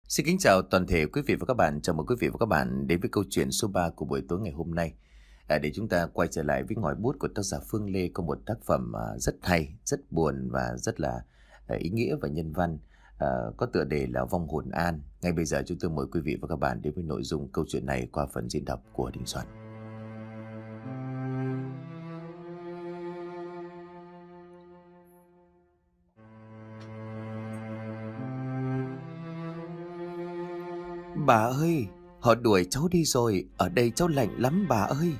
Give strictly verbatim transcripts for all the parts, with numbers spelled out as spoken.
Xin kính chào toàn thể quý vị và các bạn. Chào mừng quý vị và các bạn đến với câu chuyện số ba của buổi tối ngày hôm nay. À, để chúng ta quay trở lại với ngòi bút của tác giả Phương Lê có một tác phẩm à, rất hay, rất buồn và rất là à, ý nghĩa và nhân văn. À, có tựa đề là Vong Hồn An. Ngay bây giờ chúng tôi mời quý vị và các bạn đến với nội dung câu chuyện này qua phần diễn đọc của Đình Soạn. Bà ơi, họ đuổi cháu đi rồi, ở đây cháu lạnh lắm bà ơi.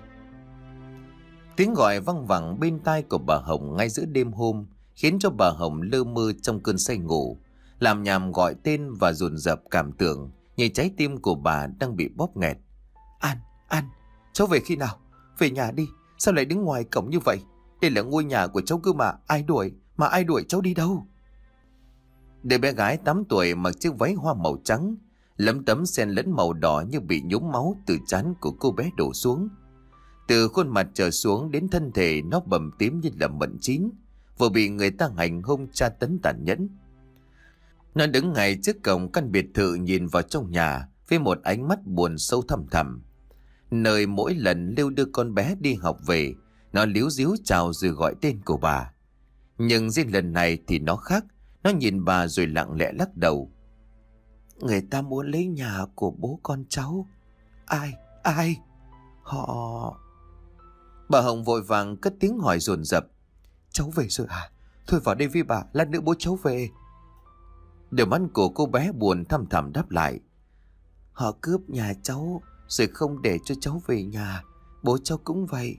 Tiếng gọi văng vẳng bên tai của bà Hồng ngay giữa đêm hôm khiến cho bà Hồng lơ mơ trong cơn say ngủ, làm nhảm gọi tên và dồn dập cảm tưởng như trái tim của bà đang bị bóp nghẹt. An, An, cháu về khi nào? Về nhà đi, sao lại đứng ngoài cổng như vậy? Đây là ngôi nhà của cháu cơ mà, ai đuổi, mà ai đuổi cháu đi đâu? Đứa bé gái tám tuổi mặc chiếc váy hoa màu trắng, lấm tấm xen lẫn màu đỏ như bị nhúng máu từ trán của cô bé đổ xuống. Từ khuôn mặt trở xuống đến thân thể nó bầm tím như là mận chín, vừa bị người ta hành hung tra tấn tàn nhẫn. Nó đứng ngay trước cổng căn biệt thự nhìn vào trong nhà với một ánh mắt buồn sâu thẳm thẳm. Nơi mỗi lần Lưu đưa con bé đi học về, nó líu díu chào rồi gọi tên của bà. Nhưng riêng lần này thì nó khác, nó nhìn bà rồi lặng lẽ lắc đầu. Người ta muốn lấy nhà của bố con cháu. Ai? Ai? Họ... Bà Hồng vội vàng cất tiếng hỏi dồn dập. Cháu về rồi à? Thôi vào đây với bà, lát nữa bố cháu về. Đôi mắt của cô bé buồn thăm thẳm đáp lại. Họ cướp nhà cháu rồi không để cho cháu về nhà. Bố cháu cũng vậy.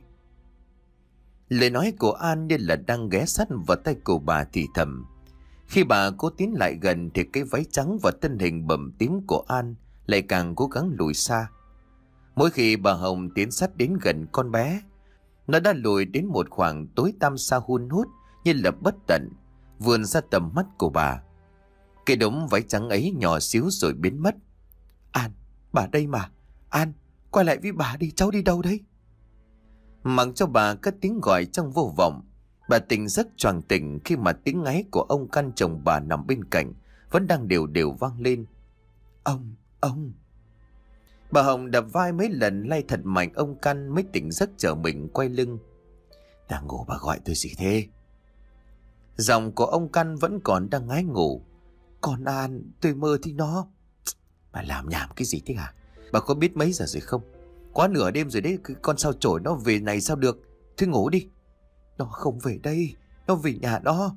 Lời nói của An như là đang ghé sát vào tay của bà thì thầm. Khi bà cố tiến lại gần thì cái váy trắng và thân hình bầm tím của An lại càng cố gắng lùi xa. Mỗi khi bà Hồng tiến sát đến gần con bé, nó đã lùi đến một khoảng tối tăm xa hun hút như là bất tận, vươn ra tầm mắt của bà. Cái đống váy trắng ấy nhỏ xíu rồi biến mất. An, bà đây mà. An, quay lại với bà đi, cháu đi đâu đấy? Mặc cho bà cất tiếng gọi trong vô vọng, bà tỉnh giấc choàng tỉnh khi mà tiếng ngáy của ông căn chồng bà nằm bên cạnh vẫn đang đều đều vang lên. Ông, ông. Bà Hồng đập vai mấy lần lay thật mạnh ông căn mới tỉnh giấc chờ mình quay lưng. Đang ngủ bà gọi tôi gì thế? Giọng của ông căn vẫn còn đang ngái ngủ. Con An, tôi mơ thì nó. Bà làm nhảm cái gì thế hả? Bà có biết mấy giờ rồi không? Quá nửa đêm rồi đấy, con sao chổi nó về này sao được? Thôi ngủ đi. Nó không về đây, nó về nhà đó.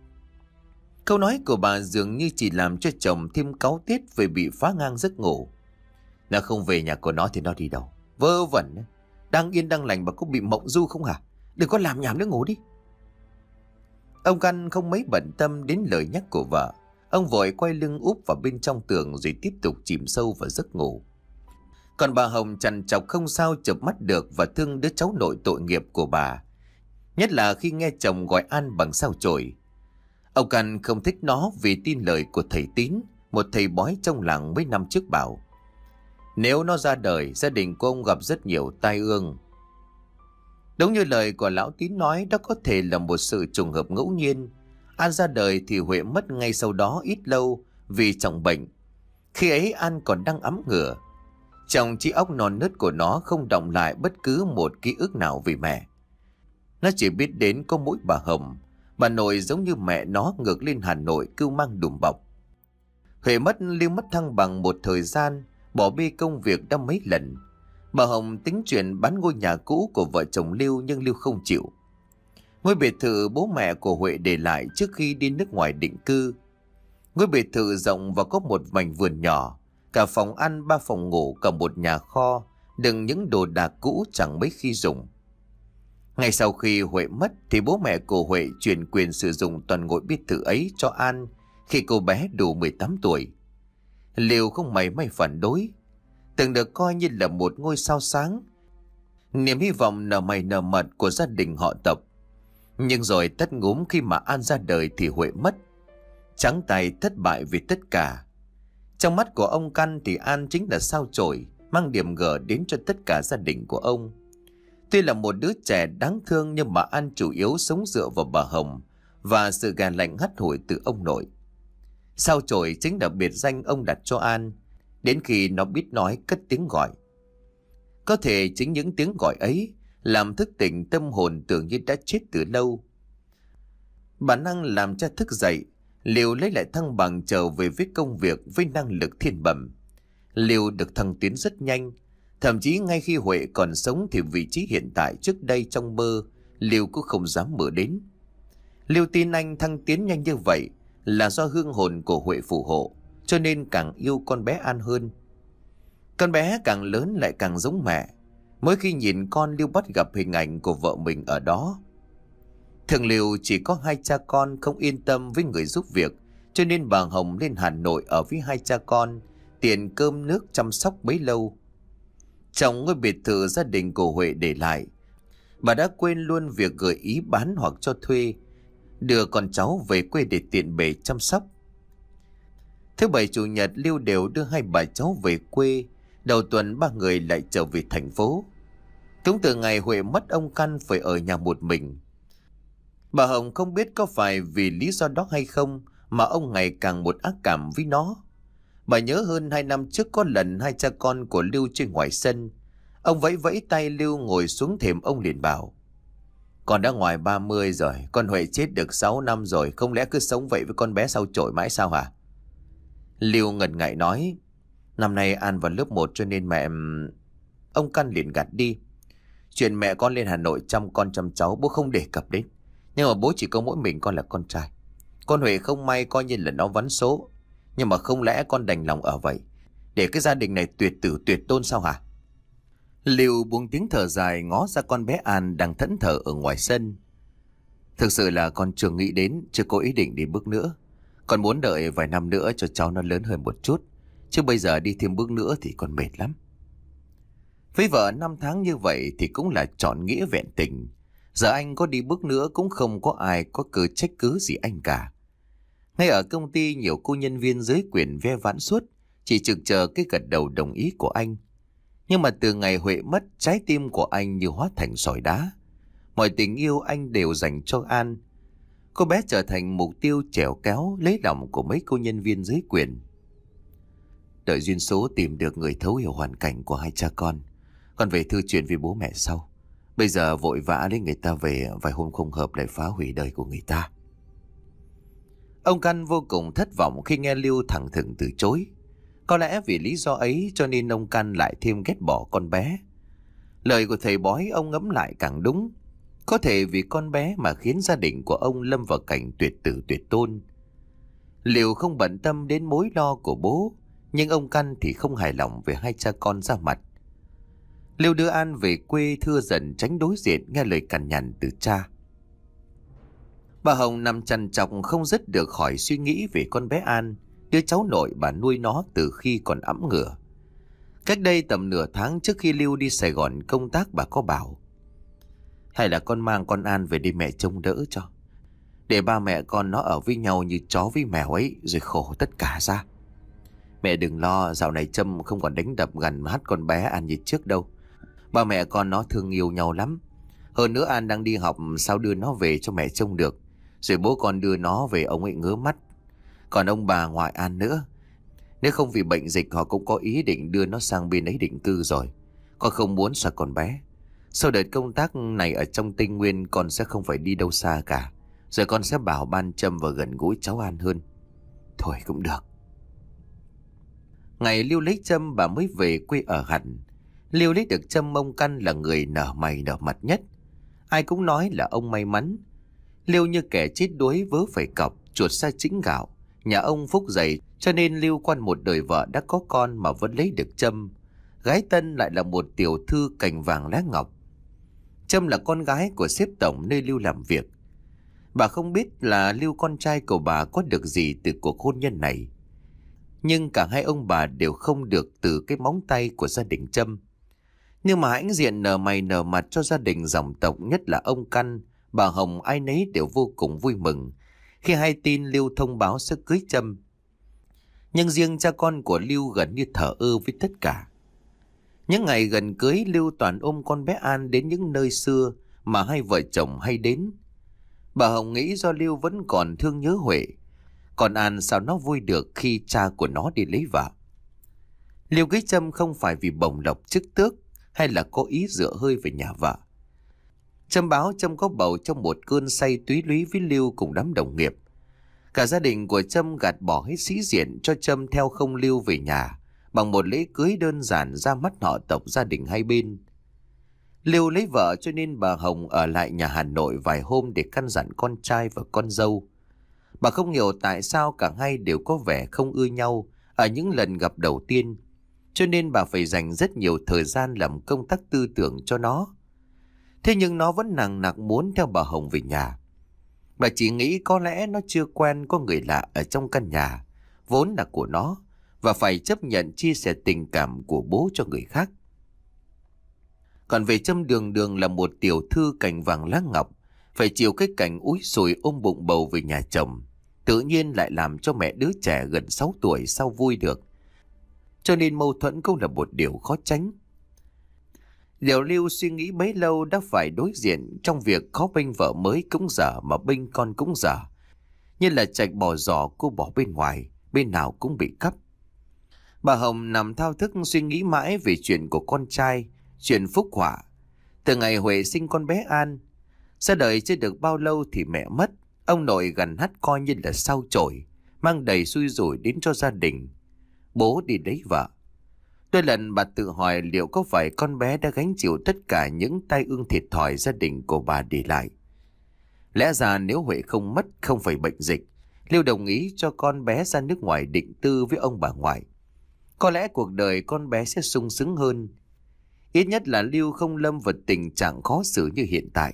Câu nói của bà dường như chỉ làm cho chồng thêm cáu tiết về bị phá ngang giấc ngủ. Nó không về nhà của nó thì nó đi đâu? Vớ vẩn. Đang yên đang lành bà có bị mộng du không hả? Đừng có làm nhảm nữa, ngủ đi. Ông căn không mấy bận tâm đến lời nhắc của vợ. Ông vội quay lưng úp vào bên trong tường rồi tiếp tục chìm sâu vào giấc ngủ. Còn bà Hồng trằn trọc không sao chợp mắt được và thương đứa cháu nội tội nghiệp của bà. Nhất là khi nghe chồng gọi An bằng sao chổi. Ông căn không thích nó vì tin lời của thầy Tín, một thầy bói trong làng mấy năm trước bảo. Nếu nó ra đời, gia đình của ông gặp rất nhiều tai ương. Đúng như lời của lão Tín nói, đó có thể là một sự trùng hợp ngẫu nhiên. An ra đời thì Huệ mất ngay sau đó ít lâu vì trọng bệnh. Khi ấy An còn đang ấm ngửa. Trong trí óc non nớt của nó không đọng lại bất cứ một ký ức nào về mẹ. Nó chỉ biết đến có mỗi bà Hồng. Bà nội giống như mẹ nó ngược lên Hà Nội cưu mang đùm bọc. Huệ mất, Lưu mất thăng bằng một thời gian, bỏ bê công việc đã mấy lần. Bà Hồng tính chuyện bán ngôi nhà cũ của vợ chồng Lưu nhưng Lưu không chịu. Ngôi biệt thự bố mẹ của Huệ để lại trước khi đi nước ngoài định cư. Ngôi biệt thự rộng và có một mảnh vườn nhỏ, cả phòng ăn, ba phòng ngủ, cả một nhà kho, đựng những đồ đạc cũ chẳng mấy khi dùng. Ngay sau khi Huệ mất thì bố mẹ của Huệ chuyển quyền sử dụng toàn ngôi biệt thự ấy cho An khi cô bé đủ mười tám tuổi. Liêu không mảy may phản đối, từng được coi như là một ngôi sao sáng, niềm hy vọng nở mày nở mặt của gia đình họ tộc. Nhưng rồi tất ngúm khi mà An ra đời thì Huệ mất, trắng tay thất bại vì tất cả. Trong mắt của ông Căn thì An chính là sao chổi, mang điểm gở đến cho tất cả gia đình của ông. Tuy là một đứa trẻ đáng thương nhưng mà An chủ yếu sống dựa vào bà Hồng và sự gà lạnh hắt hủi từ ông nội. Sao chổi chính là biệt danh ông đặt cho An, đến khi nó biết nói cất tiếng gọi. Có thể chính những tiếng gọi ấy làm thức tỉnh tâm hồn tưởng như đã chết từ lâu. Bản năng làm cho thức dậy, Liêu lấy lại thăng bằng trở về với công việc với năng lực thiên bẩm. Liêu được thăng tiến rất nhanh, thậm chí ngay khi Huệ còn sống thì vị trí hiện tại trước đây trong mơ Liêu cũng không dám mơ đến. Liêu tin anh thăng tiến nhanh như vậy là do hương hồn của Huệ phù hộ, cho nên càng yêu con bé An hơn. Con bé càng lớn lại càng giống mẹ. Mỗi khi nhìn con, Liêu bắt gặp hình ảnh của vợ mình ở đó. Thường Liêu chỉ có hai cha con không yên tâm với người giúp việc, cho nên bà Hồng lên Hà Nội ở với hai cha con, tiền cơm nước chăm sóc bấy lâu. Trong ngôi biệt thự gia đình của Huệ để lại, bà đã quên luôn việc gợi ý bán hoặc cho thuê, đưa con cháu về quê để tiện bề chăm sóc. Thứ bảy chủ nhật Liêu đều đưa hai bà cháu về quê, đầu tuần ba người lại trở về thành phố. Cũng từ ngày Huệ mất, ông Căn phải ở nhà một mình. Bà Hồng không biết có phải vì lý do đó hay không mà ông ngày càng một ác cảm với nó. Bà nhớ hơn hai năm trước có lần hai cha con của Lưu trên ngoài sân. Ông vẫy vẫy tay Lưu ngồi xuống thềm, ông liền bảo: "Con đã ngoài ba mươi rồi, con Huệ chết được sáu năm rồi, không lẽ cứ sống vậy với con bé Sao Chổi mãi sao hả?" Lưu ngần ngại nói: "Năm nay An vào lớp một cho nên mẹ..." Ông Căn liền gạt đi: "Chuyện mẹ con lên Hà Nội chăm con chăm cháu bố không đề cập đến. Nhưng mà bố chỉ có mỗi mình con là con trai. Con Huệ không may coi như là nó vắn số. Nhưng mà không lẽ con đành lòng ở vậy để cái gia đình này tuyệt tử tuyệt tôn sao hả?" Lưu buông tiếng thở dài, ngó ra con bé An đang thẫn thờ ở ngoài sân. "Thực sự là con chưa nghĩ đến, chưa có ý định đi bước nữa. Con muốn đợi vài năm nữa cho cháu nó lớn hơn một chút, chứ bây giờ đi thêm bước nữa thì con mệt lắm." Với vợ năm tháng như vậy thì cũng là trọn nghĩa vẹn tình. Giờ anh có đi bước nữa cũng không có ai có cơ trách cứ gì anh cả. Ngay ở công ty, nhiều cô nhân viên dưới quyền ve vãn suốt, chỉ trực chờ cái gật đầu đồng ý của anh. Nhưng mà từ ngày Huệ mất, trái tim của anh như hóa thành sỏi đá. Mọi tình yêu anh đều dành cho An. Cô bé trở thành mục tiêu trèo kéo lấy lòng của mấy cô nhân viên dưới quyền. Đợi duyên số tìm được người thấu hiểu hoàn cảnh của hai cha con, con về thư chuyện với bố mẹ sau. Bây giờ vội vã lấy người ta về, vài hôm không hợp lại phá hủy đời của người ta. Ông Căn vô cùng thất vọng khi nghe Lưu thẳng thừng từ chối. Có lẽ vì lý do ấy cho nên ông Căn lại thêm ghét bỏ con bé. Lời của thầy bói ông ngẫm lại càng đúng. Có thể vì con bé mà khiến gia đình của ông lâm vào cảnh tuyệt tử tuyệt tôn. Liêu không bận tâm đến mối lo của bố, nhưng ông Căn thì không hài lòng về hai cha con ra mặt. Liêu đưa An về quê thưa dần, tránh đối diện nghe lời cằn nhằn từ cha. Bà Hồng nằm trằn trọc không dứt được khỏi suy nghĩ về con bé An, đứa cháu nội bà nuôi nó từ khi còn ẵm ngửa. Cách đây tầm nửa tháng trước khi Liêu đi Sài Gòn công tác, bà có bảo: "Hay là con mang con An về đi mẹ trông đỡ cho, để ba mẹ con nó ở với nhau như chó với mèo ấy, rồi khổ tất cả ra. Mẹ đừng lo, dạo này Trâm không còn đánh đập gằn hắt con bé An như trước đâu. Ba mẹ con nó thương yêu nhau lắm. Hơn nữa An đang đi học, sao đưa nó về cho mẹ trông được, rồi bố con đưa nó về ông ấy ngứa mắt. Còn ông bà ngoại An nữa, nếu không vì bệnh dịch họ cũng có ý định đưa nó sang bên ấy định cư rồi. Con không muốn xa con bé. Sau đợt công tác này ở trong Tây Nguyên, con sẽ không phải đi đâu xa cả. Rồi con sẽ bảo ban Trâm và gần gũi cháu An hơn." Thôi cũng được. Ngày Liêu lấy Trâm, bà mới về quê ở hẳn. Liêu lấy được Trâm, ông Căn là người nở mày nở mặt nhất. Ai cũng nói là ông may mắn. Liêu như kẻ chết đuối vớ phải cọc, chuột xa chính gạo. Nhà ông phúc dày, cho nên Liêu qua một đời vợ đã có con mà vẫn lấy được Trâm. Gái Tân lại là một tiểu thư cành vàng lá ngọc. Trâm là con gái của sếp tổng nơi Liêu làm việc. Bà không biết là Liêu con trai của bà có được gì từ cuộc hôn nhân này. Nhưng cả hai ông bà đều không được từ cái móng tay của gia đình Trâm. Nhưng mà hãnh diện nở mày nở mặt cho gia đình dòng tộc, nhất là ông Căn, bà Hồng, ai nấy đều vô cùng vui mừng khi hay tin Liêu thông báo sẽ cưới Trâm. Nhưng riêng cha con của Liêu gần như thờ ơ với tất cả. Những ngày gần cưới, Liêu toàn ôm con bé An đến những nơi xưa mà hai vợ chồng hay đến. Bà Hồng nghĩ do Liêu vẫn còn thương nhớ Huệ, Còn An sao nó vui được khi cha của nó đi lấy vợ. Liêu cưới Trâm không phải vì bổng lộc chức tước hay là có ý dựa hơi về nhà vợ. Trâm báo Trâm có bầu trong một cơn say túy lúy với Liêu cùng đám đồng nghiệp. Cả gia đình của Trâm gạt bỏ hết sĩ diện cho Trâm theo không Liêu về nhà bằng một lễ cưới đơn giản ra mắt họ tộc gia đình hai bên. Liêu lấy vợ cho nên bà Hồng ở lại nhà Hà Nội vài hôm để căn dặn con trai và con dâu. Bà không hiểu tại sao cả hai đều có vẻ không ưa nhau ở những lần gặp đầu tiên, cho nên bà phải dành rất nhiều thời gian làm công tác tư tưởng cho nó. Thế nhưng nó vẫn nằng nặc muốn theo bà Hồng về nhà. Bà chỉ nghĩ có lẽ nó chưa quen có người lạ ở trong căn nhà vốn là của nó và phải chấp nhận chia sẻ tình cảm của bố cho người khác. Còn về Trâm đường đường là một tiểu thư cành vàng lá ngọc, phải chịu cái cảnh úi sùi ôm bụng bầu về nhà chồng, tự nhiên lại làm cho mẹ đứa trẻ gần sáu tuổi sao vui được. Cho nên mâu thuẫn cũng là một điều khó tránh. Điều Lưu suy nghĩ bấy lâu đã phải đối diện trong việc khó bênh vợ mới cũng dở mà bênh con cũng dở. Như là chạch bỏ giỏ cô bỏ bên ngoài, bên nào cũng bị cắp. Bà Hồng nằm thao thức suy nghĩ mãi về chuyện của con trai, chuyện phúc họa. Từ ngày Huệ sinh con bé An, ra đời chưa được bao lâu thì mẹ mất. Ông nội gần hắt coi như là sao chổi, mang đầy xui rủi đến cho gia đình. Bố đi lấy vợ. Đôi lần bà tự hỏi liệu có phải con bé đã gánh chịu tất cả những tai ương thiệt thòi gia đình của bà để lại. Lẽ ra nếu Huệ không mất, không phải bệnh dịch, Liêu đồng ý cho con bé ra nước ngoài định tư với ông bà ngoại. Có lẽ cuộc đời con bé sẽ sung sướng hơn. Ít nhất là Liêu không lâm vào tình trạng khó xử như hiện tại.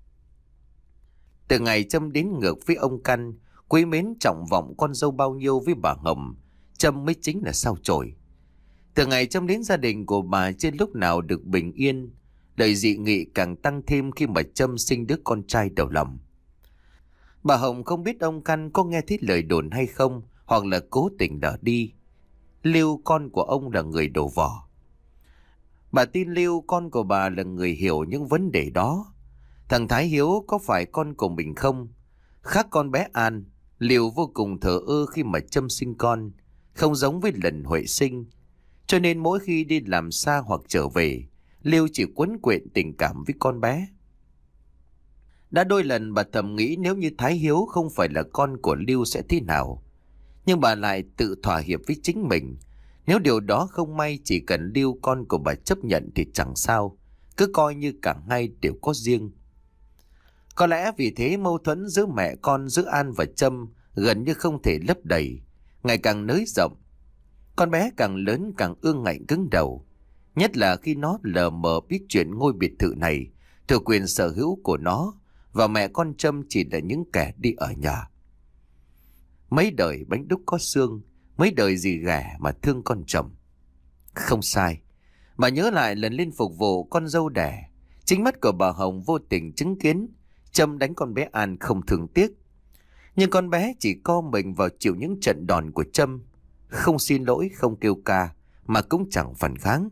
Từ ngày Trâm đến ngược với ông Căn, quý mến trọng vọng con dâu bao nhiêu với bà Hồng, Trâm mới chính là sao chổi. Từ ngày Trâm đến gia đình của bà trên lúc nào được bình yên, lời dị nghị càng tăng thêm khi mà Trâm sinh đứa con trai đầu lòng. Bà Hồng không biết ông Căn có nghe thấy lời đồn hay không, hoặc là cố tình đỡ đi. Liêu con của ông là người đổ vỏ. Bà tin Liêu con của bà là người hiểu những vấn đề đó. Thằng Thái Hiếu có phải con của mình không? Khác con bé An, Liêu vô cùng thờ ơ khi mà Trâm sinh con, không giống với lần Huệ sinh. Cho nên mỗi khi đi làm xa hoặc trở về, Liêu chỉ quấn quện tình cảm với con bé. Đã đôi lần bà thầm nghĩ nếu như Thái Hiếu không phải là con của Liêu sẽ thế nào. Nhưng bà lại tự thỏa hiệp với chính mình. Nếu điều đó không may chỉ cần Liêu con của bà chấp nhận thì chẳng sao, cứ coi như cả hai đều có riêng. Có lẽ vì thế mâu thuẫn giữa mẹ con, giữa An và Trâm gần như không thể lấp đầy, ngày càng nới rộng. Con bé càng lớn càng ương ngạnh cứng đầu, nhất là khi nó lờ mờ biết chuyện ngôi biệt thự này thuộc quyền sở hữu của nó và mẹ con Trâm chỉ là những kẻ đi ở nhà. Mấy đời bánh đúc có xương, mấy đời gì ghẻ mà thương con chồng. Không sai, bà nhớ lại lần lên phục vụ con dâu đẻ, chính mắt của bà Hồng vô tình chứng kiến Trâm đánh con bé An không thương tiếc. Nhưng con bé chỉ co mình vào chịu những trận đòn của Trâm, không xin lỗi, không kêu ca, mà cũng chẳng phản kháng.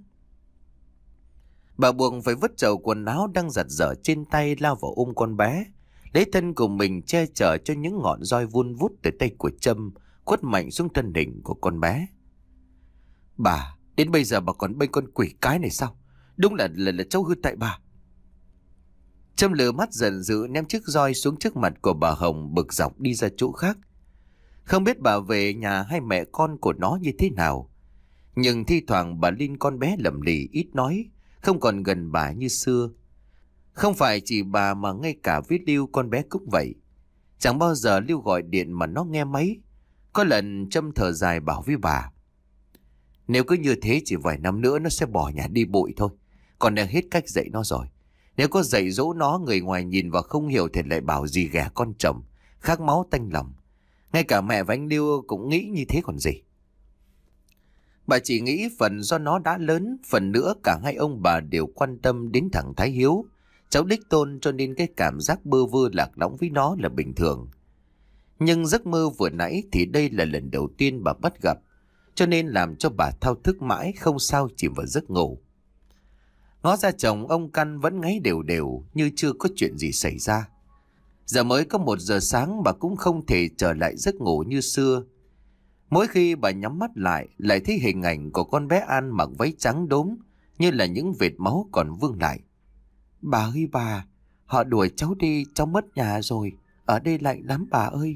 Bà buộc phải vứt chậu quần áo đang giặt dở trên tay lao vào ôm con bé, lấy thân của mình che chở cho những ngọn roi vun vút từ tay của Trâm quất mạnh xuống thân hình của con bé. Bà, đến bây giờ bà còn bênh con quỷ cái này sao? Đúng là là, là cháu hư tại bà. Trâm lửa mắt giận dữ ném chiếc roi xuống trước mặt của bà Hồng, bực dọc đi ra chỗ khác. Không biết bà về nhà hay mẹ con của nó như thế nào, nhưng thi thoảng bà Linh con bé lầm lì ít nói, không còn gần bà như xưa. Không phải chỉ bà mà ngay cả với Lưu con bé cũng vậy. Chẳng bao giờ Lưu gọi điện mà nó nghe máy. Có lần Trâm thở dài bảo với bà, nếu cứ như thế chỉ vài năm nữa nó sẽ bỏ nhà đi bụi thôi. Còn đang hết cách dạy nó rồi. Nếu có dạy dỗ nó, người ngoài nhìn vào không hiểu thì lại bảo gì ghẻ con chồng, khác máu tanh lòng. Ngay cả mẹ và anh Lưu cũng nghĩ như thế còn gì. Bà chỉ nghĩ phần do nó đã lớn, phần nữa cả hai ông bà đều quan tâm đến thằng Thái Hiếu, cháu đích tôn, cho nên cái cảm giác bơ vơ lạc lõng với nó là bình thường. Nhưng giấc mơ vừa nãy thì đây là lần đầu tiên bà bắt gặp, cho nên làm cho bà thao thức mãi không sao chìm vào giấc ngủ. Ngó ra chồng ông Căn vẫn ngáy đều đều như chưa có chuyện gì xảy ra. Giờ mới có một giờ sáng bà cũng không thể trở lại giấc ngủ như xưa. Mỗi khi bà nhắm mắt lại, lại thấy hình ảnh của con bé An mặc váy trắng đốm, như là những vệt máu còn vương lại. Bà ơi bà, họ đuổi cháu đi, cháu mất nhà rồi, ở đây lạnh lắm bà ơi.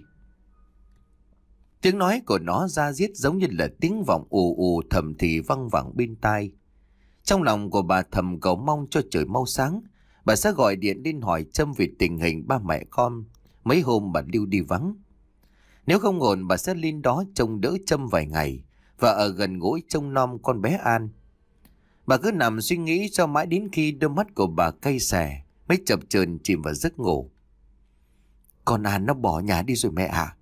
Tiếng nói của nó ra diết giống như là tiếng vọng ù ù thầm thì văng vẳng bên tai. Trong lòng của bà thầm cầu mong cho trời mau sáng, bà sẽ gọi điện lên hỏi Trâm về tình hình ba mẹ con mấy hôm bà Lưu đi vắng. Nếu không ổn, bà sẽ lên đó trông đỡ Trâm vài ngày và ở gần gũi trông nom con bé An. Bà cứ nằm suy nghĩ cho mãi đến khi đôi mắt của bà cay xè mới chập chờn chìm vào giấc ngủ. Con An nó bỏ nhà đi rồi mẹ à?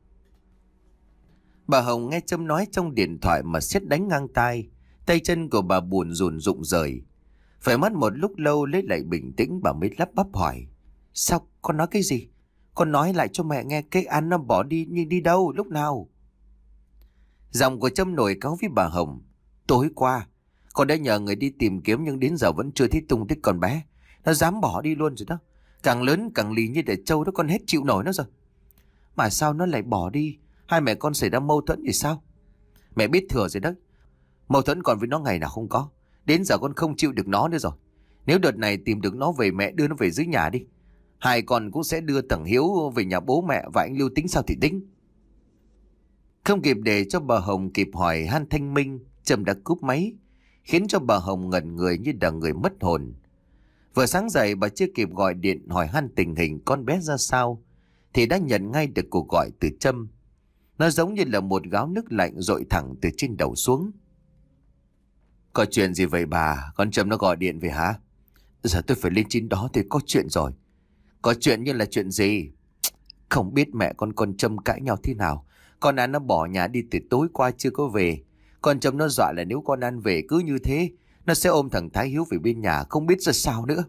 Bà Hồng nghe Trâm nói trong điện thoại mà sét đánh ngang tai. Tay chân của bà buồn rùn rụng rời. Phải mất một lúc lâu lấy lại bình tĩnh, bà mới lắp bắp hỏi. Sao con nói cái gì? Con nói lại cho mẹ nghe, cái An nó bỏ đi nhưng đi đâu, lúc nào? Giọng của Trâm nổi cáu với bà Hồng. Tối qua con đã nhờ người đi tìm kiếm nhưng đến giờ vẫn chưa thấy tung tích con bé. Nó dám bỏ đi luôn rồi đó. Càng lớn càng lì như để trâu đó, con hết chịu nổi nó rồi. Mà sao nó lại bỏ đi? Hai mẹ con xảy ra mâu thuẫn thì sao? Mẹ biết thừa rồi đấy. Mâu thuẫn còn với nó ngày nào không có. Đến giờ con không chịu được nó nữa rồi. Nếu đợt này tìm được nó về, mẹ đưa nó về dưới nhà đi. Hai con cũng sẽ đưa thằng Hiếu về nhà bố mẹ và anh Lưu tính sao thì tính. Không kịp để cho bà Hồng kịp hỏi han thanh minh, Trâm đã cúp máy, khiến cho bà Hồng ngẩn người như là người mất hồn. Vừa sáng dậy bà chưa kịp gọi điện hỏi han tình hình con bé ra sao thì đã nhận ngay được cuộc gọi từ Trâm. Nó giống như là một gáo nước lạnh dội thẳng từ trên đầu xuống. Có chuyện gì vậy bà? Con Trâm nó gọi điện về hả? Giờ tôi phải lên trên đó thì có chuyện rồi. Có chuyện như là chuyện gì? Không biết mẹ con con Trâm cãi nhau thế nào. Con An nó bỏ nhà đi từ tối qua chưa có về. Con Trâm nó dọa là nếu con An về cứ như thế, nó sẽ ôm thằng Thái Hiếu về bên nhà, không biết ra sao nữa.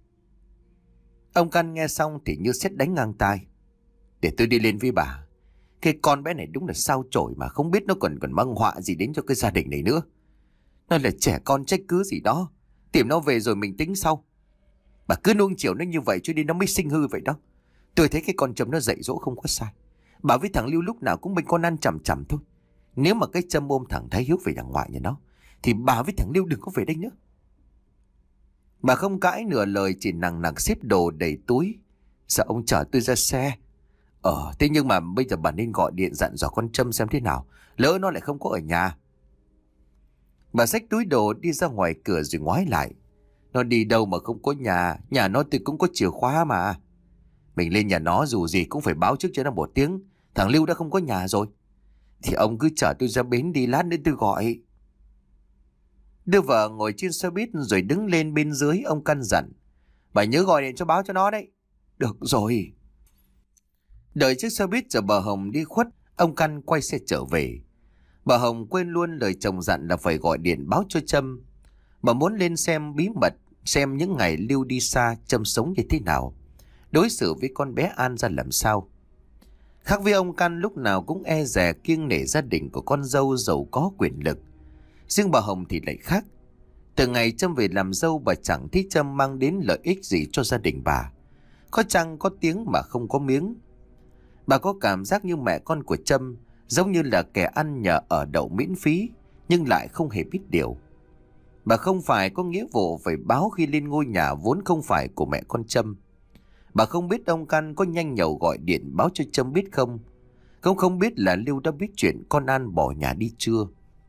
Ông Căn nghe xong thì như sét đánh ngang tai. Để tôi đi lên với bà. Cái con bé này đúng là sao chổi mà không biết nó còn còn mang họa gì đến cho cái gia đình này nữa. Nó là trẻ con trách cứ gì đó. Tìm nó về rồi mình tính sau. Bà cứ nuông chiều nó như vậy cho nên nó mới sinh hư vậy đó. Tôi thấy cái con Trâm nó dạy dỗ không có sai. Bà với thằng Lưu lúc nào cũng bên con ăn chằm chằm thôi. Nếu mà cái Trâm ôm thằng Thái Hiếu về nhà ngoại nhà nó thì bà với thằng Lưu đừng có về đây nữa. Bà không cãi nửa lời, chỉ nằng nặc xếp đồ đầy túi. Sợ ông chở tôi ra xe. Ờ thế nhưng mà bây giờ bà nên gọi điện dặn dò con Trâm xem thế nào, lỡ nó lại không có ở nhà. Bà xách túi đồ đi ra ngoài cửa rồi ngoái lại. Nó đi đâu mà không có nhà? Nhà nó thì cũng có chìa khóa mà. Mình lên nhà nó dù gì cũng phải báo trước cho nó một tiếng. Thằng Lưu đã không có nhà rồi. Thì ông cứ chở tôi ra bến đi, lát nữa tôi gọi. Đưa vợ ngồi trên xe buýt rồi đứng lên bên dưới, ông căn dặn. Bà nhớ gọi điện cho báo cho nó đấy. Được rồi. Đợi chiếc xe buýt chở bà Hồng đi khuất, ông Căn quay xe trở về. Bà Hồng quên luôn lời chồng dặn là phải gọi điện báo cho Trâm. Bà muốn lên xem bí mật, xem những ngày Lưu đi xa Trâm sống như thế nào, đối xử với con bé An ra làm sao. Khác với ông Căn lúc nào cũng e dè kiêng nể gia đình của con dâu giàu có quyền lực, riêng bà Hồng thì lại khác. Từ ngày Trâm về làm dâu, bà chẳng thấy Trâm mang đến lợi ích gì cho gia đình bà. Có chăng có tiếng mà không có miếng. Bà có cảm giác như mẹ con của Trâm giống như là kẻ ăn nhờ ở đậu miễn phí, nhưng lại không hề biết điều. Bà không phải có nghĩa vụ phải báo khi lên ngôi nhà vốn không phải của mẹ con Trâm. Bà không biết ông Căn có nhanh nhẩu gọi điện báo cho Trâm biết không. Cũng không biết là Lưu đã biết chuyện con An bỏ nhà đi chưa.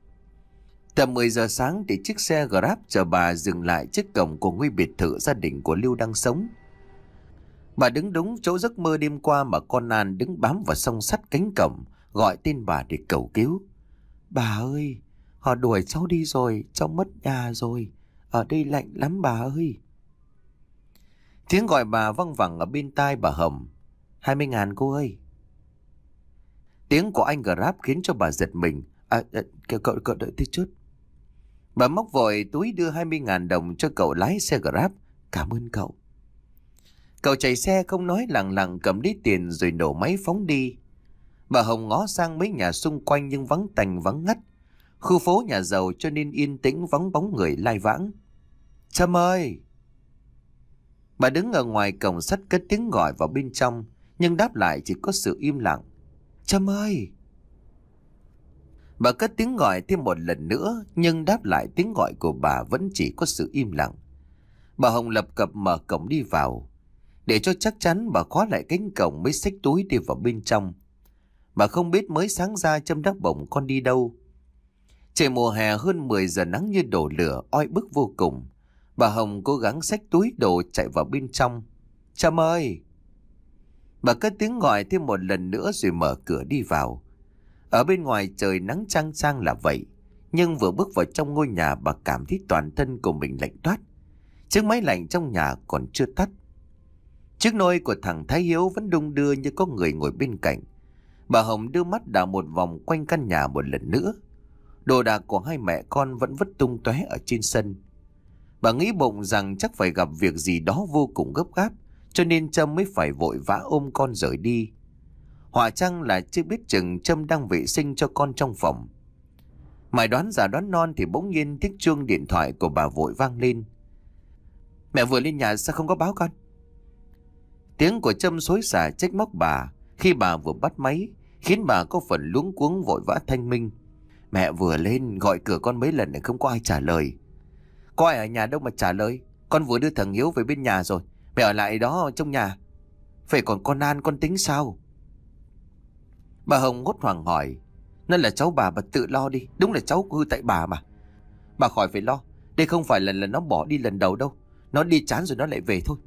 Tầm mười giờ sáng thì chiếc xe Grab chờ bà dừng lại trước cổng của ngôi biệt thự gia đình của Lưu đang sống. Bà đứng đúng chỗ giấc mơ đêm qua mà con An đứng bám vào song sắt cánh cổng, gọi tên bà để cầu cứu. Bà ơi, họ đuổi cháu đi rồi, cháu mất nhà rồi, ở đây lạnh lắm bà ơi. Tiếng gọi bà văng vẳng ở bên tai bà Hồng. Hai mươi ngàn cô ơi. Tiếng của anh Grab khiến cho bà giật mình. À, à cậu, cậu đợi tí chút. Bà móc vội túi đưa hai mươi ngàn đồng cho cậu lái xe Grab. Cảm ơn cậu. Cậu chạy xe không nói lặng lặng cầm lấy tiền rồi nổ máy phóng đi. Bà Hồng ngó sang mấy nhà xung quanh nhưng vắng tành vắng ngắt. Khu phố nhà giàu cho nên yên tĩnh vắng bóng người lai vãng. Trâm ơi! Bà đứng ở ngoài cổng sắt cất tiếng gọi vào bên trong, nhưng đáp lại chỉ có sự im lặng. Trâm ơi! Bà cất tiếng gọi thêm một lần nữa, nhưng đáp lại tiếng gọi của bà vẫn chỉ có sự im lặng. Bà Hồng lập cập mở cổng đi vào. Để cho chắc chắn, bà khóa lại cánh cổng mới xách túi đi vào bên trong. Bà không biết mới sáng ra Trâm đã bồng con đi đâu. Trời mùa hè hơn mười giờ, nắng như đổ lửa, oi bức vô cùng. Bà Hồng cố gắng xách túi đồ chạy vào bên trong. Trâm ơi! Bà cất tiếng gọi thêm một lần nữa rồi mở cửa đi vào. Ở bên ngoài trời nắng chang chang là vậy, nhưng vừa bước vào trong ngôi nhà, bà cảm thấy toàn thân của mình lạnh toát. Chiếc máy lạnh trong nhà còn chưa tắt. Chiếc nôi của thằng Thái Hiếu vẫn đung đưa như có người ngồi bên cạnh. Bà Hồng đưa mắt đảo một vòng quanh căn nhà một lần nữa. Đồ đạc của hai mẹ con vẫn vứt tung tóe ở trên sân. Bà nghĩ bụng rằng chắc phải gặp việc gì đó vô cùng gấp gáp, cho nên Trâm mới phải vội vã ôm con rời đi. Họa chăng là chưa biết chừng Trâm đang vệ sinh cho con trong phòng. Mải đoán giả đoán non thì bỗng nhiên tiếng chuông điện thoại của bà vội vang lên. Mẹ vừa lên nhà sao không có báo con? Tiếng của Trâm xối xả trách móc bà khi bà vừa bắt máy, khiến bà có phần luống cuống vội vã thanh minh. Mẹ vừa lên gọi cửa con mấy lần để không có ai trả lời. Có ai ở nhà đâu mà trả lời. Con vừa đưa thằng Hiếu về bên nhà rồi. Mẹ ở lại đó trong nhà. Phải còn con An con tính sao? Bà Hồng hốt hoảng hỏi. Nó là cháu bà, bà tự lo đi. Đúng là cháu hư tại bà mà. Bà khỏi phải lo. Đây không phải là lần nó bỏ đi lần đầu đâu. Nó đi chán rồi nó lại về thôi.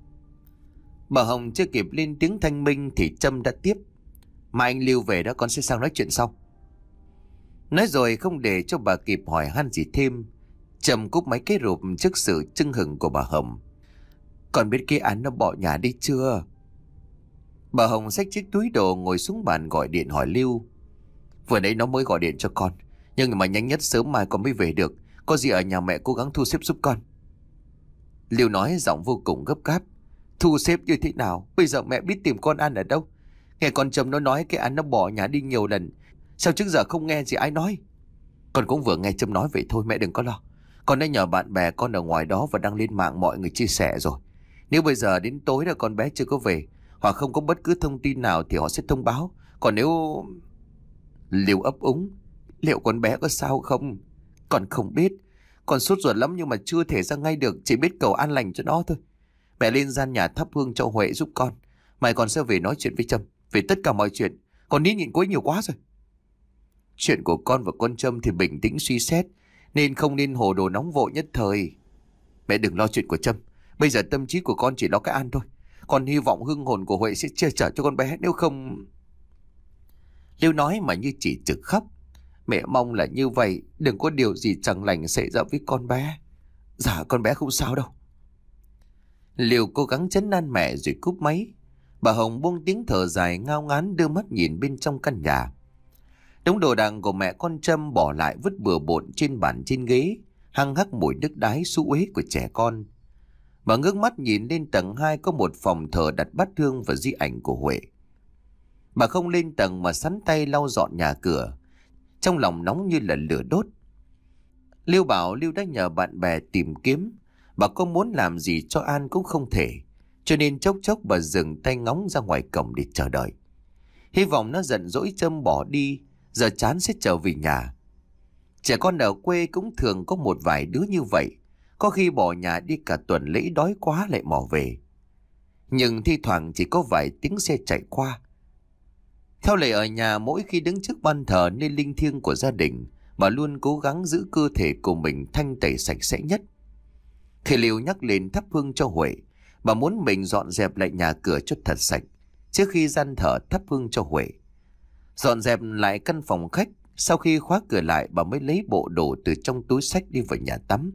Bà Hồng chưa kịp lên tiếng thanh minh thì Trâm đã tiếp. Mà anh Lưu về đó, con sẽ sang nói chuyện sau. Nói rồi không để cho bà kịp hỏi han gì thêm, Trâm cúp máy cái rụp trước sự chưng hửng của bà Hồng. Con biết cái Án nó bỏ nhà đi chưa? Bà Hồng xách chiếc túi đồ ngồi xuống bàn gọi điện hỏi Lưu. Vừa nãy nó mới gọi điện cho con, nhưng mà nhanh nhất sớm mai con mới về được. Có gì ở nhà mẹ cố gắng thu xếp giúp con. Lưu nói giọng vô cùng gấp gáp. Thu xếp như thế nào? Bây giờ mẹ biết tìm con An ở đâu? Nghe con Trâm nó nói cái Án nó bỏ nhà đi nhiều lần. Sao trước giờ không nghe gì ai nói? Con cũng vừa nghe Trâm nói vậy thôi, mẹ đừng có lo. Con đã nhờ bạn bè con ở ngoài đó và đăng lên mạng mọi người chia sẻ rồi. Nếu bây giờ đến tối là con bé chưa có về hoặc không có bất cứ thông tin nào thì họ sẽ thông báo. Còn nếu... Liêu ấp úng. Liệu con bé có sao không? Con không biết. Con sốt ruột lắm nhưng mà chưa thể ra ngay được. Chỉ biết cầu an lành cho nó thôi. Mẹ lên gian nhà thắp hương cho Huệ giúp con. Mai con sẽ về nói chuyện với Trâm về tất cả mọi chuyện. Con nín nhịn quấy nhiều quá rồi. Chuyện của con và con Trâm thì bình tĩnh suy xét, nên không nên hồ đồ nóng vội nhất thời. Mẹ đừng lo chuyện của Trâm. Bây giờ tâm trí của con chỉ lo cái An thôi. Con hy vọng hương hồn của Huệ sẽ che chở cho con bé. Nếu không... Liêu nói mà như chỉ trực khóc. Mẹ mong là như vậy. Đừng có điều gì chẳng lành xảy ra với con bé. Dạ con bé không sao đâu. Liêu cố gắng trấn an mẹ rồi cúp máy. Bà Hồng buông tiếng thở dài ngao ngán đưa mắt nhìn bên trong căn nhà. Đống đồ đạc của mẹ con Trâm bỏ lại vứt bừa bộn trên bàn trên ghế, hăng hắc mùi nước đái xú uế của trẻ con. Bà ngước mắt nhìn lên tầng hai có một phòng thờ đặt bát hương và di ảnh của Huệ. Bà không lên tầng mà sắn tay lau dọn nhà cửa, trong lòng nóng như là lửa đốt. Liêu bảo Liêu đã nhờ bạn bè tìm kiếm, bà có muốn làm gì cho An cũng không thể, cho nên chốc chốc bà dừng tay ngóng ra ngoài cổng để chờ đợi. Hy vọng nó giận dỗi Trâm bỏ đi, giờ chán sẽ trở về nhà. Trẻ con ở quê cũng thường có một vài đứa như vậy, có khi bỏ nhà đi cả tuần lễ đói quá lại mò về. Nhưng thi thoảng chỉ có vài tiếng xe chạy qua. Theo lệ ở nhà, mỗi khi đứng trước ban thờ nơi linh thiêng của gia đình, bà luôn cố gắng giữ cơ thể của mình thanh tẩy sạch sẽ nhất. Thầy Liêu nhắc lên thắp hương cho Huệ, bà muốn mình dọn dẹp lại nhà cửa cho thật sạch trước khi gian thờ thắp hương cho Huệ. Dọn dẹp lại căn phòng khách, sau khi khóa cửa lại bà mới lấy bộ đồ từ trong túi xách đi vào nhà tắm.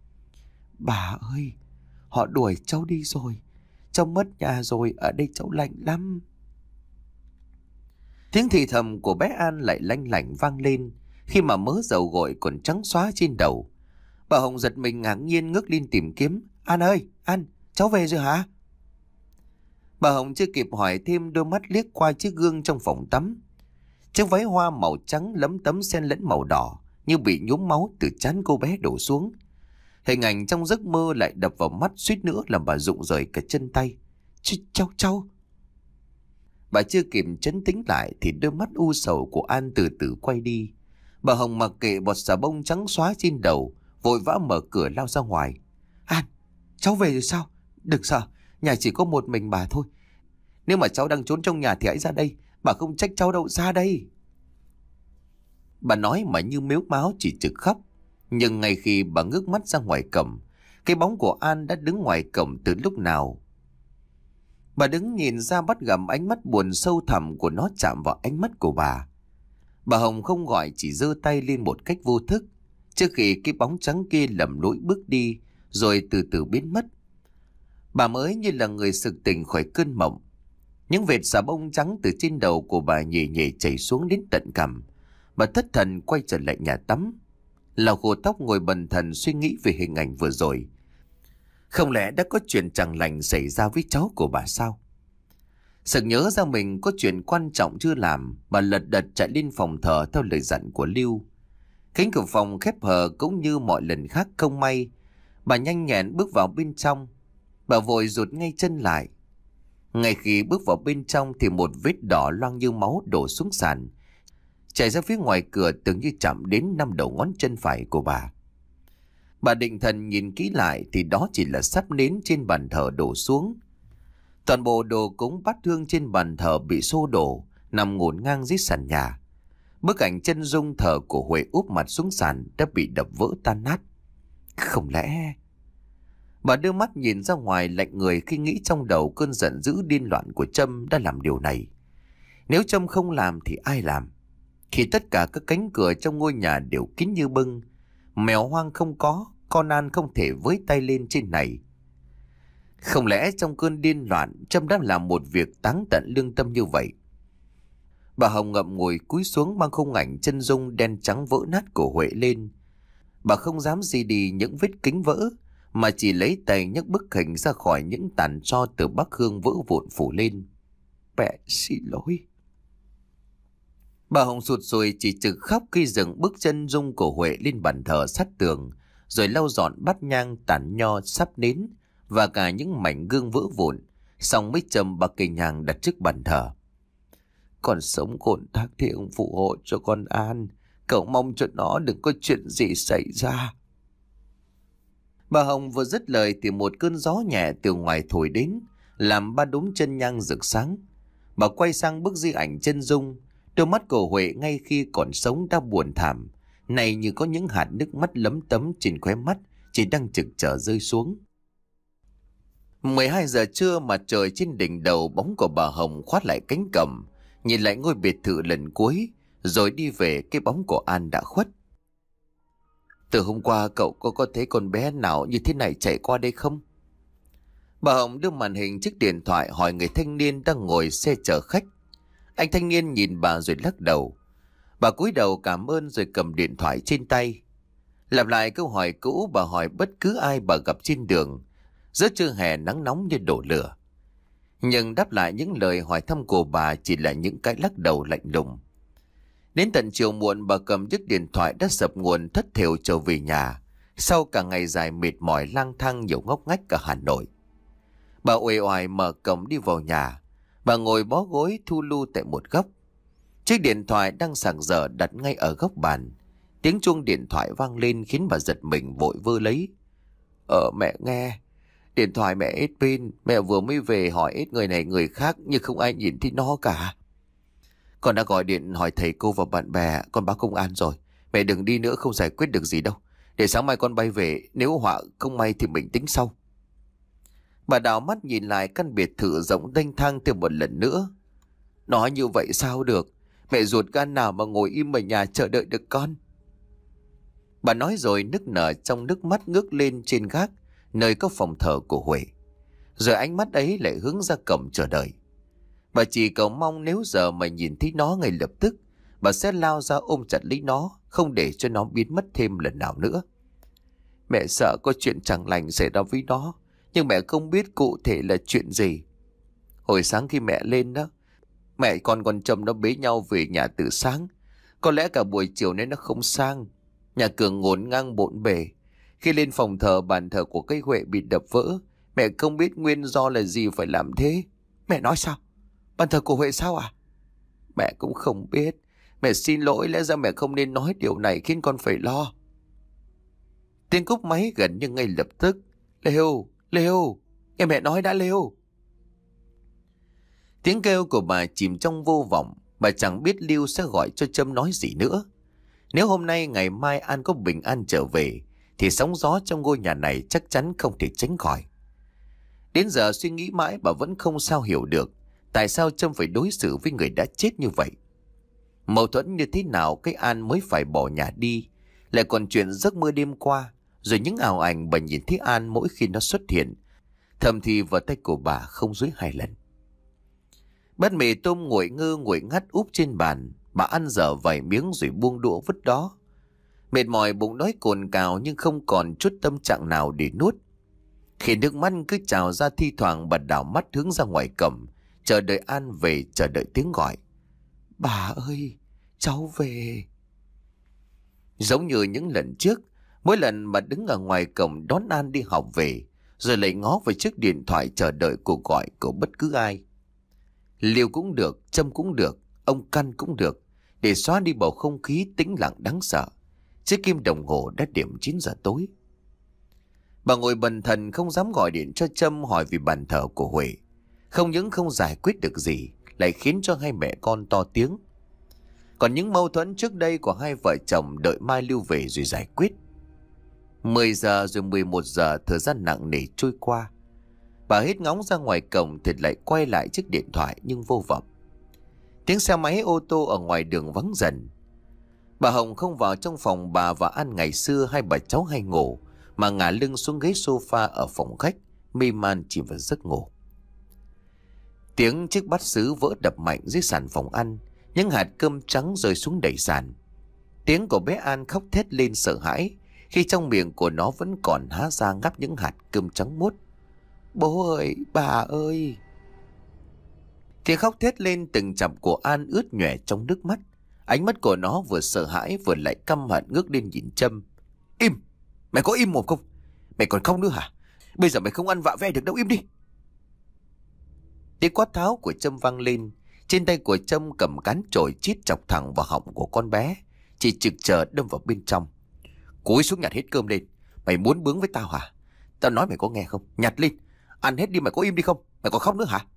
Bà ơi, họ đuổi cháu đi rồi, cháu mất nhà rồi, ở đây cháu lạnh lắm. Tiếng thì thầm của bé An lại lanh lảnh vang lên khi mà mớ dầu gội còn trắng xóa trên đầu. Bà Hồng giật mình ngạc nhiên ngước lên tìm kiếm. An ơi, An, cháu về rồi hả? Bà Hồng chưa kịp hỏi thêm, đôi mắt liếc qua chiếc gương trong phòng tắm. Chiếc váy hoa màu trắng lấm tấm xen lẫn màu đỏ như bị nhuốm máu từ trán cô bé đổ xuống. Hình ảnh trong giấc mơ lại đập vào mắt, suýt nữa làm bà rụng rời cả chân tay. Ch cháu cháu. Bà chưa kịp trấn tĩnh lại thì đôi mắt u sầu của An từ từ quay đi. Bà Hồng mặc kệ bọt xà bông trắng xóa trên đầu, vội vã mở cửa lao ra ngoài. An, cháu về rồi sao? Đừng sợ, nhà chỉ có một mình bà thôi. Nếu mà cháu đang trốn trong nhà thì hãy ra đây, bà không trách cháu đâu, ra đây. Bà nói mà như mếu máo chỉ trực khóc. Nhưng ngay khi bà ngước mắt ra ngoài cổng, cái bóng của An đã đứng ngoài cổng từ lúc nào. Bà đứng nhìn ra bắt gặp ánh mắt buồn sâu thẳm của nó chạm vào ánh mắt của bà. Bà Hồng không gọi, chỉ giơ tay lên một cách vô thức, trước khi cái bóng trắng kia lầm lũi bước đi, rồi từ từ biến mất. Bà mới như là người sực tỉnh khỏi cơn mộng. Những vệt xà bông trắng từ trên đầu của bà nhẹ nhẹ chảy xuống đến tận cằm. Bà thất thần quay trở lại nhà tắm, lau khô tóc, ngồi bần thần suy nghĩ về hình ảnh vừa rồi. Không lẽ đã có chuyện chẳng lành xảy ra với cháu của bà sao? Sực nhớ ra mình có chuyện quan trọng chưa làm, bà lật đật chạy lên phòng thờ theo lời dặn của Lưu. Cánh cửa phòng khép hờ cũng như mọi lần khác không may. Bà nhanh nhẹn bước vào bên trong. Bà vội rụt ngay chân lại. Ngay khi bước vào bên trong thì một vết đỏ loang như máu đổ xuống sàn, chảy ra phía ngoài cửa, tưởng như chạm đến năm đầu ngón chân phải của bà. Bà định thần nhìn kỹ lại thì đó chỉ là sắp nến trên bàn thờ đổ xuống. Toàn bộ đồ cúng bát hương trên bàn thờ bị xô đổ, nằm ngổn ngang dưới sàn nhà. Bức ảnh chân dung thờ của Huệ úp mặt xuống sàn đã bị đập vỡ tan nát. Không lẽ... Bà đưa mắt nhìn ra ngoài lạnh người khi nghĩ trong đầu cơn giận dữ điên loạn của Trâm đã làm điều này. Nếu Trâm không làm thì ai làm? Khi tất cả các cánh cửa trong ngôi nhà đều kín như bưng, mèo hoang không có, con An không thể với tay lên trên này. Không lẽ trong cơn điên loạn Trâm đã làm một việc táng tận lương tâm như vậy? Bà Hồng ngậm ngùi cúi xuống mang khung ảnh chân dung đen trắng vỡ nát của Huệ lên. Bà không dám gì đi những vết kính vỡ, mà chỉ lấy tay nhấc bức hình ra khỏi những tàn tro từ bát hương vỡ vụn phủ lên. Mẹ xin lỗi. Bà Hồng sụt sùi chỉ trực khóc khi dừng bước chân dung của Huệ lên bàn thờ sát tường, rồi lau dọn bát nhang, tàn nho, sắp nến và cả những mảnh gương vỡ vụn, xong mới châm ba cây nhang đặt trước bàn thờ. Còn sống cồn thác thì ông phù hộ cho con An, cậu mong cho nó đừng có chuyện gì xảy ra. Bà Hồng vừa dứt lời thì một cơn gió nhẹ từ ngoài thổi đến, làm ba đốm chân nhang rực sáng. Bà quay sang bức di ảnh chân dung. Đôi mắt của Huệ ngay khi còn sống đã buồn thảm, này như có những hạt nước mắt lấm tấm trên khóe mắt, chỉ đang trực chờ rơi xuống. mười hai giờ trưa, mặt trời trên đỉnh đầu, bóng của bà Hồng khoát lại cánh cẩm, nhìn lại ngôi biệt thự lần cuối, rồi đi về cái bóng của An đã khuất. Từ hôm qua cậu có có thấy con bé nào như thế này chạy qua đây không? Bà Hồng đưa màn hình chiếc điện thoại hỏi người thanh niên đang ngồi xe chở khách. Anh thanh niên nhìn bà rồi lắc đầu. Bà cúi đầu cảm ơn rồi cầm điện thoại trên tay. Lặp lại câu hỏi cũ bà hỏi bất cứ ai bà gặp trên đường, giữa trưa hè nắng nóng như đổ lửa. Nhưng đáp lại những lời hỏi thăm của bà chỉ là những cái lắc đầu lạnh lùng. Đến tận chiều muộn, bà cầm chiếc điện thoại đã sập nguồn thất thểu trở về nhà, sau cả ngày dài mệt mỏi lang thang nhiều ngóc ngách cả Hà Nội. Bà uể oải mở cổng đi vào nhà. Bà ngồi bó gối thu lu tại một góc. Chiếc điện thoại đang sạc dở đặt ngay ở góc bàn. Tiếng chuông điện thoại vang lên khiến bà giật mình vội vơ lấy. Ờ mẹ nghe. Điện thoại mẹ hết pin. Mẹ vừa mới về hỏi hết người này người khác, nhưng không ai nhìn thấy nó cả. Con đã gọi điện hỏi thầy cô và bạn bè. Con báo công an rồi. Mẹ đừng đi nữa, không giải quyết được gì đâu. Để sáng mai con bay về. Nếu họa không may thì mình tính sau. Bà đảo mắt nhìn lại căn biệt thự rộng đênh thang thêm một lần nữa. Nói như vậy sao được? Mẹ ruột gan nào mà ngồi im ở nhà chờ đợi được con? Bà nói rồi nức nở trong nước mắt ngước lên trên gác, nơi có phòng thờ của Huệ. Rồi ánh mắt ấy lại hướng ra cổng chờ đợi. Bà chỉ cầu mong nếu giờ mà nhìn thấy nó ngay lập tức, bà sẽ lao ra ôm chặt lấy nó, không để cho nó biến mất thêm lần nào nữa. Mẹ sợ có chuyện chẳng lành xảy ra với nó, nhưng mẹ không biết cụ thể là chuyện gì. Hồi sáng khi mẹ lên đó, mẹ con con Trâm nó bế nhau về nhà từ sáng. Có lẽ cả buổi chiều nên nó không sang. Nhà cửa ngổn ngang bộn bề. Khi lên phòng thờ, bàn thờ của cây Huệ bị đập vỡ. Mẹ không biết nguyên do là gì phải làm thế. Mẹ nói sao? Bàn thờ của Huệ sao à? Mẹ cũng không biết. Mẹ xin lỗi, lẽ ra mẹ không nên nói điều này khiến con phải lo. Tiếng cúp máy gần như ngay lập tức. Lêu, Lêu, nghe mẹ nói đã Lêu. Tiếng kêu của bà chìm trong vô vọng. Bà chẳng biết Lưu sẽ gọi cho Trâm nói gì nữa. Nếu hôm nay ngày mai An có bình an trở về thì sóng gió trong ngôi nhà này chắc chắn không thể tránh khỏi. Đến giờ suy nghĩ mãi bà vẫn không sao hiểu được tại sao Trâm phải đối xử với người đã chết như vậy. Mâu thuẫn như thế nào cái An mới phải bỏ nhà đi, lại còn chuyện giấc mơ đêm qua, rồi những ảo ảnh bà nhìn thấy An mỗi khi nó xuất hiện, thầm thì vào tay của bà không dưới hai lần. Bát mì tôm nguội ngơ nguội ngắt úp trên bàn, bà ăn dở vài miếng rồi buông đũa vứt đó. Mệt mỏi bụng đói cồn cào nhưng không còn chút tâm trạng nào để nuốt. Khi nước mắt cứ trào ra thi thoảng bà đảo mắt hướng ra ngoài cổng, chờ đợi An về, chờ đợi tiếng gọi. Bà ơi, cháu về. Giống như những lần trước, mỗi lần bà đứng ở ngoài cổng đón An đi học về, rồi lại ngó vào chiếc điện thoại chờ đợi cuộc gọi của bất cứ ai. Liêu cũng được, Trâm cũng được, ông Căn cũng được, để xóa đi bầu không khí tĩnh lặng đáng sợ. Chiếc kim đồng hồ đã điểm chín giờ tối. Bà ngồi bần thần không dám gọi điện cho Trâm hỏi vì bàn thờ của Huệ. Không những không giải quyết được gì, lại khiến cho hai mẹ con to tiếng. Còn những mâu thuẫn trước đây của hai vợ chồng đợi mai Lưu về rồi giải quyết. Mười giờ rồi mười một giờ, thời gian nặng nề trôi qua. Bà hết ngóng ra ngoài cổng thì lại quay lại chiếc điện thoại nhưng vô vọng. Tiếng xe máy ô tô ở ngoài đường vắng dần. Bà Hồng không vào trong phòng bà và An ngày xưa hai bà cháu hay ngủ, mà ngả lưng xuống ghế sofa ở phòng khách, mê man chìm vào giấc ngủ. Tiếng chiếc bát sứ vỡ đập mạnh dưới sàn phòng ăn, những hạt cơm trắng rơi xuống đầy sàn. Tiếng của bé An khóc thét lên sợ hãi khi trong miệng của nó vẫn còn há ra ngắp những hạt cơm trắng muốt. Bố ơi, bà ơi. Tiếng khóc thét lên từng chặp của An ướt nhòe trong nước mắt. Ánh mắt của nó vừa sợ hãi vừa lại căm hận ngước lên nhìn Trâm. Im, mày có im một không? Mày còn không nữa hả? Bây giờ mày không ăn vạ ve được đâu, im đi. Tiếng quát tháo của Trâm vang lên. Trên tay của Trâm cầm cán chổi chít chọc thẳng vào họng của con bé, chỉ trực chờ đâm vào bên trong. Cúi xuống nhặt hết cơm lên. Mày muốn bướng với tao hả? Tao nói mày có nghe không? Nhặt lên, ăn hết đi, mày có im đi không? Mày còn khóc nữa hả?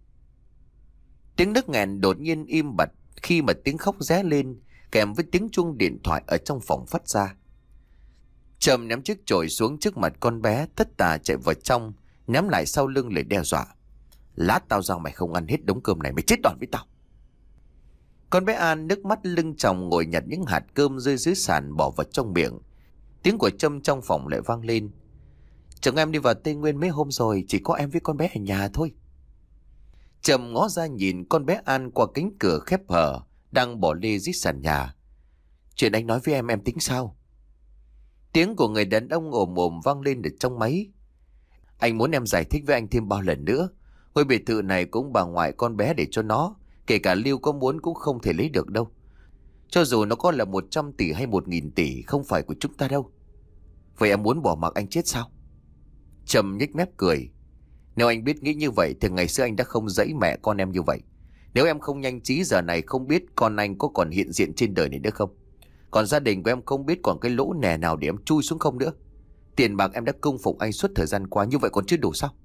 Tiếng nức nghẹn đột nhiên im bặt khi mà tiếng khóc ré lên, kèm với tiếng chuông điện thoại ở trong phòng phát ra. Trâm ném chiếc chổi xuống trước mặt con bé, tất tả chạy vào trong, ném lại sau lưng lời đe dọa. Lát tao rằng mày không ăn hết đống cơm này, mày chết đòn với tao. Con bé An nước mắt lưng tròng ngồi nhặt những hạt cơm rơi dưới sàn bỏ vào trong miệng. Tiếng của Trâm trong phòng lại vang lên. Chồng em đi vào Tây Nguyên mấy hôm rồi, chỉ có em với con bé ở nhà thôi. Trâm ngó ra nhìn con bé An qua cánh cửa khép hờ đang bỏ lê dưới sàn nhà. Chuyện anh nói với em em tính sao? Tiếng của người đàn ông ồm ồm vang lên ở trong máy. Anh muốn em giải thích với anh thêm bao lần nữa. Ngôi biệt thự này cũng bà ngoại con bé để cho nó, kể cả Lưu có muốn cũng không thể lấy được đâu. Cho dù nó có là một trăm tỷ hay một nghìn tỷ, không phải của chúng ta đâu. Vậy em muốn bỏ mặc anh chết sao? Trâm nhếch mép cười. Nếu anh biết nghĩ như vậy thì ngày xưa anh đã không dẫy mẹ con em như vậy. Nếu em không nhanh trí giờ này không biết con anh có còn hiện diện trên đời này nữa không? Còn gia đình của em không biết còn cái lỗ nè nào để em chui xuống không nữa? Tiền bạc em đã cung phụng anh suốt thời gian qua, như vậy còn chưa đủ sao?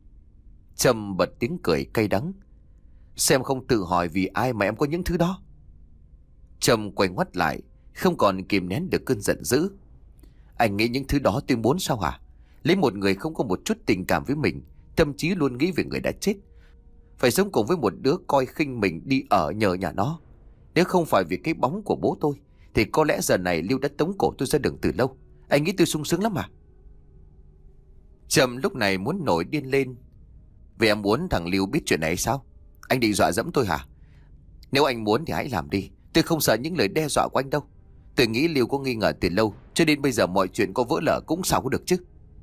Trâm bật tiếng cười cay đắng. Xem không tự hỏi vì ai mà em có những thứ đó? Trâm quay ngoắt lại, không còn kìm nén được cơn giận dữ. Anh nghĩ những thứ đó tôi muốn sao hả? Lấy một người không có một chút tình cảm với mình, tâm trí luôn nghĩ về người đã chết, phải sống cùng với một đứa coi khinh mình đi ở nhờ nhà nó. Nếu không phải vì cái bóng của bố tôi thì có lẽ giờ này Lưu đã tống cổ tôi ra đường từ lâu. Anh nghĩ tôi sung sướng lắm à? Trâm lúc này muốn nổi điên lên. Vì em muốn thằng Lưu biết chuyện này sao? Anh định dọa dẫm tôi hả? Nếu anh muốn thì hãy làm đi, tôi không sợ những lời đe dọa của anh đâu. Tôi nghĩ Lưu có nghi ngờ từ lâu, cho đến bây giờ mọi chuyện có vỡ lở cũng sao có được chứ.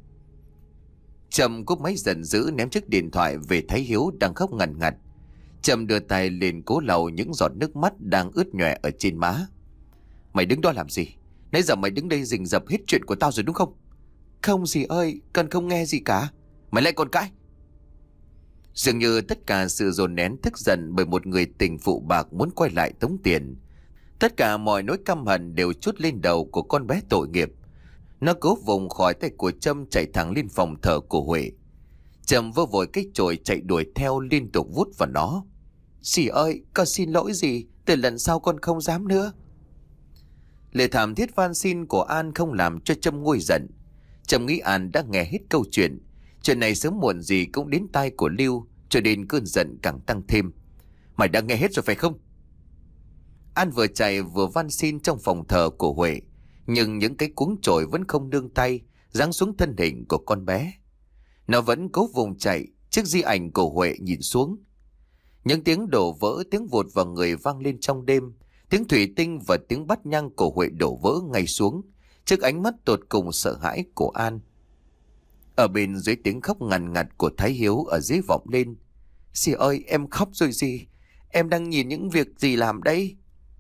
Trâm cúp máy giận dữ ném chiếc điện thoại về thấy Hiếu đang khóc ngằn ngặt. Trâm đưa tay lên cố lau những giọt nước mắt đang ướt nhòe ở trên má. Mày đứng đó làm gì? Nãy giờ mày đứng đây rình rập hết chuyện của tao rồi đúng không? Không dì ơi, cần không nghe gì cả. Mày lại còn cãi. Dường như tất cả sự dồn nén tức giận bởi một người tình phụ bạc muốn quay lại tống tiền. Tất cả mọi nỗi căm hận đều trút lên đầu của con bé tội nghiệp. Nó cố vùng khỏi tay của Trâm, chạy thẳng lên phòng thờ của Huệ. Trâm vơ vội cái chổi chạy đuổi theo, liên tục vút vào nó. Dì ơi, con xin lỗi dì, từ lần sau con không dám nữa. Lời thảm thiết van xin của An không làm cho Trâm nguôi giận. Trâm nghĩ An đã nghe hết câu chuyện. Chuyện này sớm muộn gì cũng đến tai của Lưu, cho nên cơn giận càng tăng thêm. Mày đã nghe hết rồi phải không? An vừa chạy vừa van xin trong phòng thờ của Huệ, nhưng những cái cuống chổi vẫn không nương tay giáng xuống thân hình của con bé. Nó vẫn cố vùng chạy trước di ảnh của Huệ nhìn xuống. Những tiếng đổ vỡ, tiếng vụt vào người vang lên trong đêm. Tiếng thủy tinh và tiếng bát nhang của Huệ đổ vỡ ngay xuống trước ánh mắt tột cùng sợ hãi của An. Ở bên dưới tiếng khóc ngằn ngặt của Thái Hiếu ở dưới vọng lên. Dì ơi, em khóc rồi dì. Em đang nhìn những việc dì làm đây.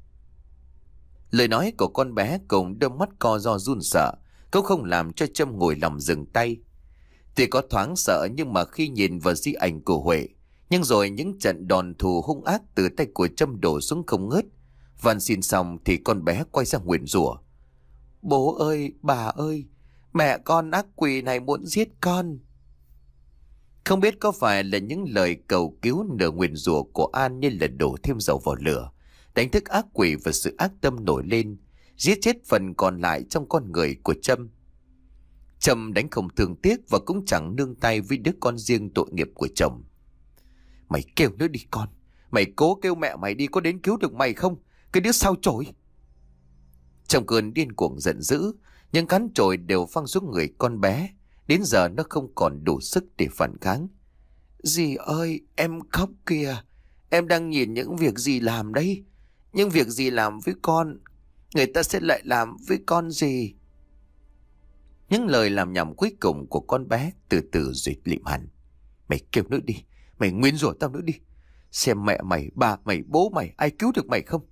Lời nói của con bé cùng đôi mắt co ro run sợ cũng không làm cho Trâm ngồi lòng dừng tay. Tuy có thoáng sợ, nhưng mà khi nhìn vào di ảnh của Huệ, nhưng rồi những trận đòn thù hung ác từ tay của Trâm đổ xuống không ngớt. Van xin xong thì con bé quay sang nguyền rủa. Bố ơi, bà ơi, mẹ con ác quỷ này muốn giết con. Không biết có phải là những lời cầu cứu nửa nguyền rủa của An như là đổ thêm dầu vào lửa, đánh thức ác quỷ và sự ác tâm nổi lên, giết chết phần còn lại trong con người của Trâm. Trâm đánh không thương tiếc và cũng chẳng nương tay với đứa con riêng tội nghiệp của chồng. Mày kêu nữa đi con, mày cố kêu mẹ mày đi, có đến cứu được mày không? Cái đứa sao chổi. Trong cơn điên cuồng giận dữ, những cán chổi đều phăng xuống người con bé. Đến giờ nó không còn đủ sức để phản kháng. Dì ơi, em khóc kìa. Em đang nhìn những việc dì làm đấy. Những việc dì làm với con, người ta sẽ lại làm với con dì. Những lời làm nhảm cuối cùng của con bé từ từ rồi lịm hẳn. Mày kêu nữa đi, mày nguyên rủa tao nữa đi. Xem mẹ mày, bà mày, bố mày, ai cứu được mày không?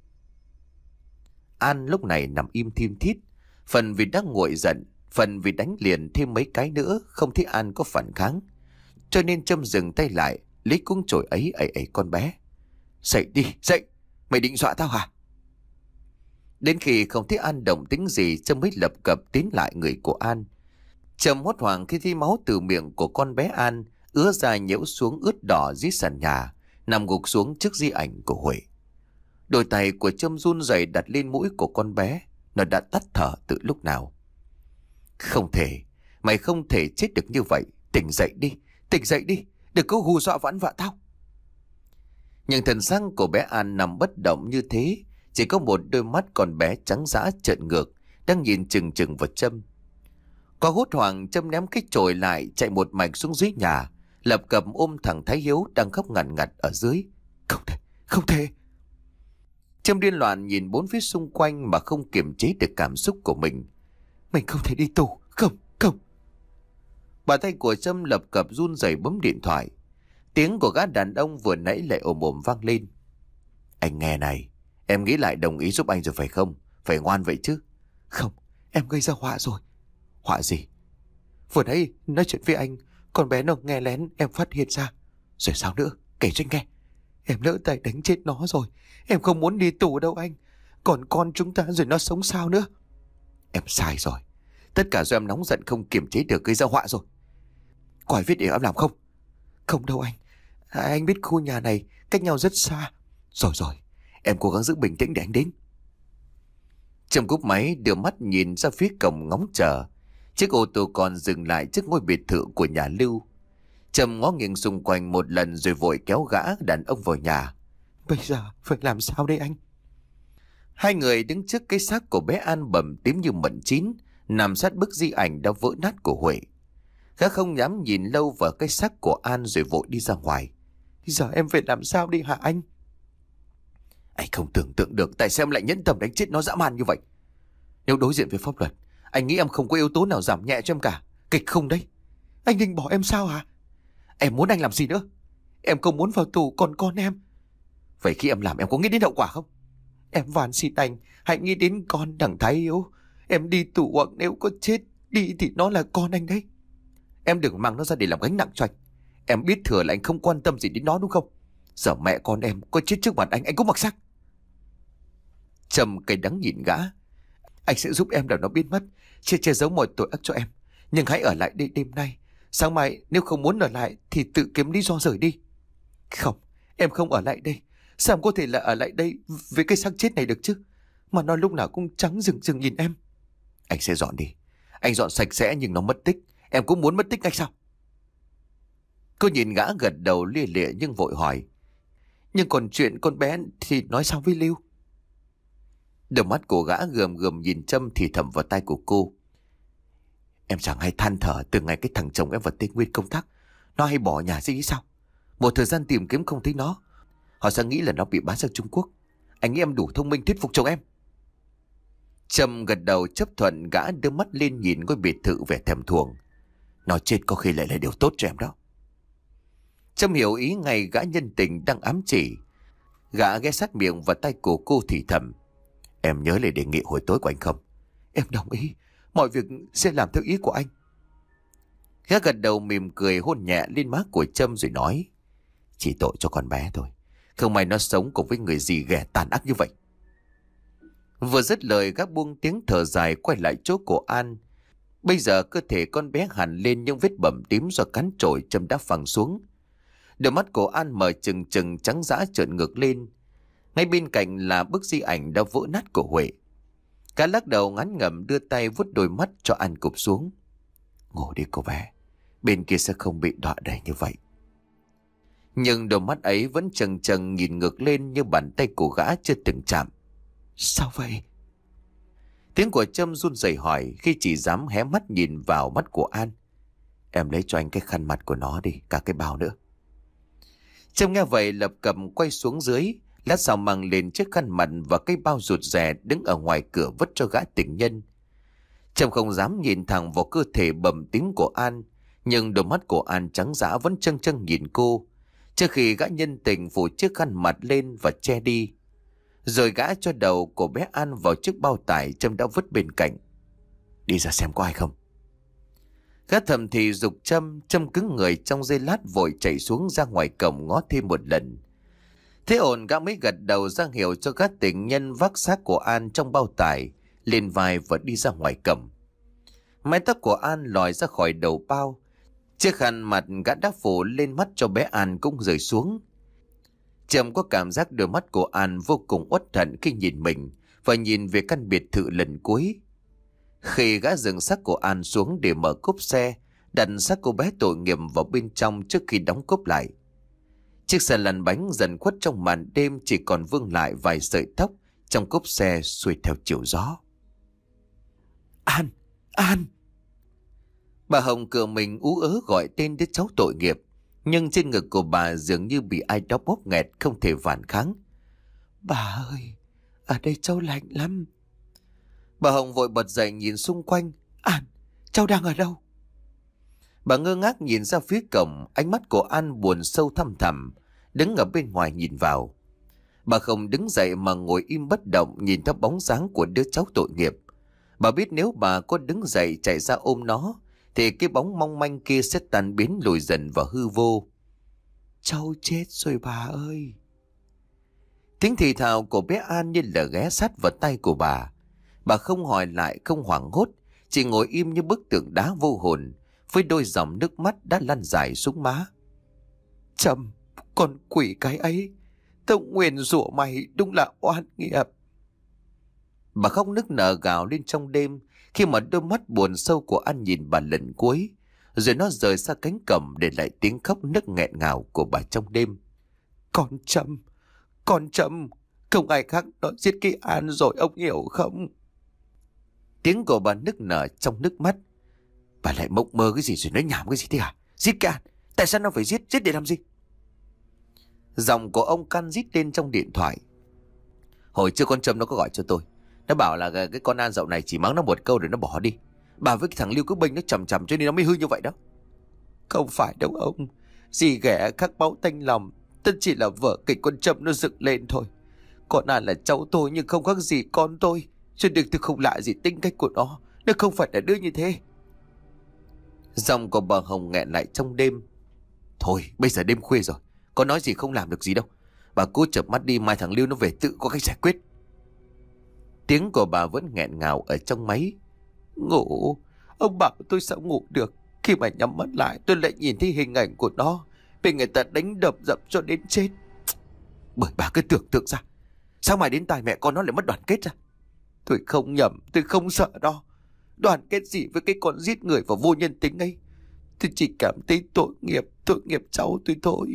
An lúc này nằm im thim thít, phần vì đang nguội giận, phần vì đánh liền thêm mấy cái nữa không thấy An có phản kháng. Cho nên Trâm dừng tay lại, lấy cuống chổi ấy ẩy ẩy con bé. Dậy đi, dậy, mày định dọa tao hả? Đến khi không thấy An động tính gì, Trâm mới lập cập tiến lại người của An. Trâm hốt hoảng khi thấy máu từ miệng của con bé An ứa ra nhễu xuống ướt đỏ dưới sàn nhà, nằm gục xuống trước di ảnh của Huệ. Đôi tay của Trâm run rẩy đặt lên mũi của con bé. Nó đã tắt thở từ lúc nào. Không thể, mày không thể chết được như vậy. Tỉnh dậy đi, tỉnh dậy đi, đừng có hù dọa vãn vạ tao. Nhưng thần sắc của bé An nằm bất động như thế, chỉ có một đôi mắt con bé trắng dã trợn ngược, đang nhìn chừng chừng vào Trâm. Có hốt hoảng, Trâm ném cái chổi lại, chạy một mạch xuống dưới nhà, lập cập ôm thằng Thái Hiếu đang khóc ngằn ngặt ở dưới. Không thể, không thể. Trâm điên loạn nhìn bốn phía xung quanh mà không kiềm chế được cảm xúc của mình. Mình không thể đi tù, không, không. Bàn tay của Trâm lập cập run rẩy bấm điện thoại. Tiếng của gã đàn ông vừa nãy lại ồm ồm vang lên. Anh nghe này, em nghĩ lại đồng ý giúp anh rồi phải không? Phải ngoan vậy chứ. Không, em gây ra họa rồi. Họa gì? Vừa nãy nói chuyện với anh, con bé nó nghe lén, em phát hiện ra. Rồi sao nữa? Kể cho anh nghe. Em lỡ tay đánh chết nó rồi. Em không muốn đi tù đâu anh. Còn con chúng ta rồi nó sống sao nữa? Em sai rồi. Tất cả do em nóng giận không kiềm chế được gây ra họa rồi. Có ai viết để em làm không? Không đâu anh. À, anh biết khu nhà này cách nhau rất xa. Rồi rồi, em cố gắng giữ bình tĩnh để anh đến. Trâm cúp máy đưa mắt nhìn ra phía cổng ngóng chờ. Chiếc ô tô còn dừng lại trước ngôi biệt thự của nhà Lưu. Trâm ngó nghiêng xung quanh một lần rồi vội kéo gã đàn ông vào nhà. Bây giờ phải làm sao đây anh? Hai người đứng trước cái xác của bé An bầm tím như mận chín, nằm sát bức di ảnh đã vỡ nát của Huệ. Gã không dám nhìn lâu vào cái xác của An rồi vội đi ra ngoài. Giờ em phải làm sao đi hả anh? Anh không tưởng tượng được tại sao em lại nhẫn tâm đánh chết nó dã man như vậy. Nếu đối diện với pháp luật, anh nghĩ em không có yếu tố nào giảm nhẹ cho em cả. Kịch không đấy. Anh định bỏ em sao hả? Em muốn anh làm gì nữa? Em không muốn vào tù, còn con em. Vậy khi em làm em có nghĩ đến hậu quả không? Em van xin anh, hãy nghĩ đến con thằng Thái Hiếu. Em đi tù hoặc nếu có chết đi thì nó là con anh đấy. Em đừng mang nó ra để làm gánh nặng cho anh. Em biết thừa là anh không quan tâm gì đến nó đúng không? Giờ mẹ con em có chết trước mặt anh, anh cũng mặc sắc. Trâm cay đắng nhìn gã. Anh sẽ giúp em để nó biến mất, che che giấu mọi tội ác cho em. Nhưng hãy ở lại đây đêm nay. Sáng mai nếu không muốn ở lại thì tự kiếm lý do rời đi. Không, em không ở lại đây. Sao em có thể là ở lại đây với cái xác chết này được chứ? Mà nó lúc nào cũng trắng rừng rừng nhìn em. Anh sẽ dọn đi. Anh dọn sạch sẽ nhưng nó mất tích. Em cũng muốn mất tích hay sao? Cô nhìn gã gật đầu lia lịa nhưng vội hỏi. Nhưng còn chuyện con bé thì nói sao với Lưu? Đôi mắt của gã gườm gườm nhìn Trâm thì thầm vào tai của cô. Em chẳng hay than thở từ ngày cái thằng chồng em vào Tây Nguyên công tác. Nó hay bỏ nhà gì sao? Một thời gian tìm kiếm không thấy nó, họ sẽ nghĩ là nó bị bán sang Trung Quốc. Anh nghĩ em đủ thông minh thuyết phục chồng em? Trâm gật đầu chấp thuận. Gã đưa mắt lên nhìn ngôi biệt thự vẻ thèm thuồng. Nó chết có khi lại là điều tốt cho em đó. Trâm hiểu ý ngay gã nhân tình đang ám chỉ. Gã ghé sát miệng và tay của cô thì thầm. Em nhớ lời đề nghị hồi tối của anh không? Em đồng ý. Mọi việc sẽ làm theo ý của anh. Gã gật đầu mỉm cười hôn nhẹ lên má của Trâm rồi nói. Chỉ tội cho con bé thôi. Không may nó sống cùng với người gì ghẻ tàn ác như vậy. Vừa dứt lời gã buông tiếng thở dài quay lại chỗ của An. Bây giờ cơ thể con bé hằn lên những vết bầm tím do cắn trội Trâm đã phẳng xuống. Đôi mắt của An mở trừng trừng trắng dã trợn ngược lên. Ngay bên cạnh là bức di ảnh đã vỡ nát của Huệ. Gã lắc đầu ngán ngẩm đưa tay vuốt đôi mắt cho An cụp xuống. Ngủ đi cô bé. Bên kia sẽ không bị đọa đầy như vậy. Nhưng đôi mắt ấy vẫn chần chần nhìn ngược lên như bàn tay của gã chưa từng chạm. Sao vậy? Tiếng của Trâm run rẩy hỏi khi chỉ dám hé mắt nhìn vào mắt của An. Em lấy cho anh cái khăn mặt của nó đi, cả cái bao nữa. Trâm nghe vậy lập cập quay xuống dưới. Lát sau mang lên chiếc khăn mặt và cái bao rụt rè đứng ở ngoài cửa vứt cho gã tình nhân. Trâm không dám nhìn thẳng vào cơ thể bầm tím của An. Nhưng đôi mắt của An trắng dã vẫn trân trân nhìn cô. Trước khi gã nhân tình phủ chiếc khăn mặt lên và che đi. Rồi gã cho đầu của bé An vào chiếc bao tải Trâm đã vứt bên cạnh. Đi ra xem có ai không. Gã thầm thì giục Trâm. Trâm cứng người trong giây lát vội chạy xuống ra ngoài cổng ngó thêm một lần. Thế ổn gã mới gật đầu ra hiệu cho các tình nhân vác xác của An trong bao tải lên vai và đi ra ngoài cổng. Mái tóc của An lòi ra khỏi đầu bao. Chiếc khăn mặt gã đã phủ lên mắt cho bé An cũng rơi xuống. Trâm có cảm giác đôi mắt của An vô cùng uất hận khi nhìn mình và nhìn về căn biệt thự lần cuối. Khi gã dừng xác của An xuống để mở cốp xe, đặt xác cô bé tội nghiệp vào bên trong trước khi đóng cốp lại. Chiếc xe lăn bánh dần khuất trong màn đêm, chỉ còn vương lại vài sợi tóc trong cốp xe xuôi theo chiều gió. An! An! Bà Hồng cựa mình ú ớ gọi tên đứa cháu tội nghiệp. Nhưng trên ngực của bà dường như bị ai đó bóp nghẹt, không thể phản kháng. Bà ơi! Ở đây cháu lạnh lắm. Bà Hồng vội bật dậy nhìn xung quanh. An! Cháu đang ở đâu? Bà ngơ ngác nhìn ra phía cổng. Ánh mắt của An buồn sâu thăm thẳm, đứng ở bên ngoài nhìn vào. Bà không đứng dậy mà ngồi im bất động, nhìn theo bóng dáng của đứa cháu tội nghiệp. Bà biết nếu bà có đứng dậy chạy ra ôm nó thì cái bóng mong manh kia sẽ tan biến lùi dần vào hư vô. Cháu chết rồi bà ơi! Tiếng thì thào của bé An như là ghé sát vào tay của bà. Bà không hỏi lại, không hoảng hốt, chỉ ngồi im như bức tượng đá vô hồn, với đôi dòng nước mắt đã lăn dài xuống má. Trâm, con quỷ cái ấy, tao nguyền rủa mày, đúng là oan nghiệp. Bà khóc nức nở gào lên trong đêm khi mà đôi mắt buồn sâu của An nhìn bà lần cuối, rồi nó rời xa cánh cổng để lại tiếng khóc nức nghẹn ngào của bà trong đêm. Con Trâm, con Trâm, không ai khác nó giết cái An rồi, ông hiểu không? Tiếng của bà nức nở trong nước mắt. Bà lại mộng mơ cái gì rồi nói nhảm cái gì thế hả? Giết cái An? Tại sao nó phải giết? Giết để làm gì? Giọng của ông Căn rít lên trong điện thoại. Hồi trước con Trâm nó có gọi cho tôi. Nó bảo là cái con An dạo này chỉ mắng nó một câu rồi nó bỏ đi. Bà với cái thằng Lưu cứ bênh nó chầm chầm cho nên nó mới hư như vậy đó. Không phải đâu ông. Dì ghẻ khắc máu tanh lòng. Tất chỉ là vở kịch con Trâm nó dựng lên thôi. Con An là cháu tôi nhưng không khác gì con tôi. Cho nên tôi không lạ gì tính cách của nó. Nó không phải là đứa như thế. Giọng của bà Hồng nghẹn lại trong đêm. Thôi bây giờ đêm khuya rồi, có nói gì không làm được gì đâu. Bà cứ chợp mắt đi, mai thằng Lưu nó về tự có cách giải quyết. Tiếng của bà vẫn nghẹn ngào ở trong máy. Ngủ? Ông bảo tôi sao ngủ được? Khi mà nhắm mắt lại tôi lại nhìn thấy hình ảnh của nó bị người ta đánh đập dập cho đến chết. Bởi bà cứ tưởng tượng ra, sao mai đến tai mẹ con nó lại mất đoàn kết ra? Tôi không nhầm, tôi không sợ đó. Đoàn kết gì với cái con giết người và vô nhân tính ấy? Tôi chỉ cảm thấy tội nghiệp, tội nghiệp cháu tôi thôi.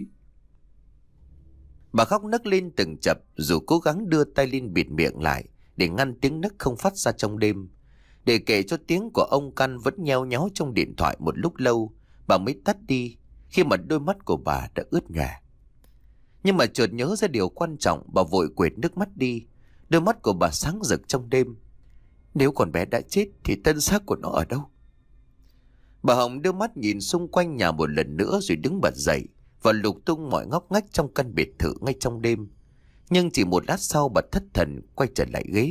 Bà khóc nấc lên từng chập, dù cố gắng đưa tay lên bịt miệng lại để ngăn tiếng nấc không phát ra trong đêm. Để kể cho tiếng của ông Căn vẫn nheo nháo trong điện thoại một lúc lâu, bà mới tắt đi khi mà đôi mắt của bà đã ướt nhòe. Nhưng mà chợt nhớ ra điều quan trọng, bà vội quệt nước mắt đi. Đôi mắt của bà sáng rực trong đêm. Nếu con bé đã chết thì thân xác của nó ở đâu? Bà Hồng đưa mắt nhìn xung quanh nhà một lần nữa rồi đứng bật dậy và lục tung mọi ngóc ngách trong căn biệt thự ngay trong đêm. Nhưng chỉ một lát sau bà thất thần quay trở lại ghế.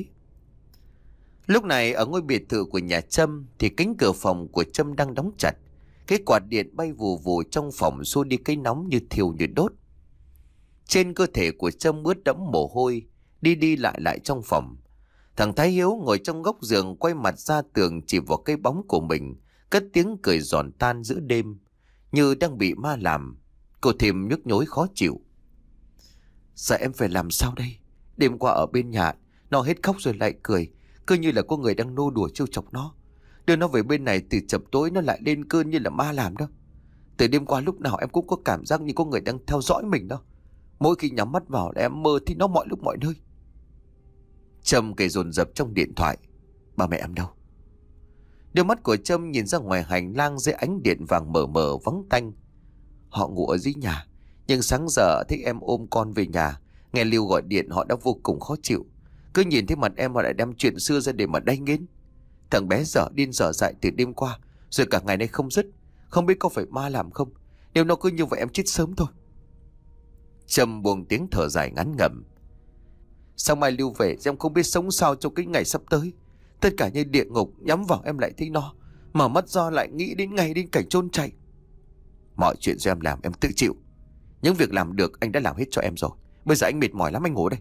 Lúc này ở ngôi biệt thự của nhà Trâm thì cánh cửa phòng của Trâm đang đóng chặt. Cái quạt điện bay vù vù trong phòng xua đi cái nóng như thiêu như đốt. Trên cơ thể của Trâm ướt đẫm mồ hôi, đi đi lại lại trong phòng. Thằng Thái Hiếu ngồi trong góc giường quay mặt ra tường chỉ vào cái bóng của mình, cất tiếng cười giòn tan giữa đêm, như đang bị ma làm. Cô thêm nhức nhối khó chịu. Giờ em phải làm sao đây? Đêm qua ở bên nhà, nó hết khóc rồi lại cười, cứ như là có người đang nô đùa trêu chọc nó. Đưa nó về bên này từ chập tối nó lại lên cơn như là ma làm đó. Từ đêm qua lúc nào em cũng có cảm giác như có người đang theo dõi mình đó. Mỗi khi nhắm mắt vào là em mơ thì nó mọi lúc mọi nơi. Trâm kể dồn dập trong điện thoại. Ba mẹ em đâu? Đôi mắt của Trâm nhìn ra ngoài hành lang dưới ánh điện vàng mờ mờ vắng tanh. Họ ngủ ở dưới nhà, nhưng sáng giờ thấy em ôm con về nhà, nghe Lưu gọi điện họ đã vô cùng khó chịu. Cứ nhìn thấy mặt em họ lại đem chuyện xưa ra để mà đay nghiến. Thằng bé dở điên dở dại từ đêm qua, rồi cả ngày nay không dứt. Không biết có phải ma làm không? Nếu nó cứ như vậy em chết sớm thôi. Trâm buông tiếng thở dài ngắn ngẩm. Sao mai Lưu về em không biết sống sao trong cái ngày sắp tới. Tất cả như địa ngục, nhắm vào em lại thấy nó, mở mắt ra lại nghĩ đến ngày đến cảnh chôn chảy. Mọi chuyện do em làm em tự chịu. Những việc làm được anh đã làm hết cho em rồi. Bây giờ anh mệt mỏi lắm, anh ngủ đây.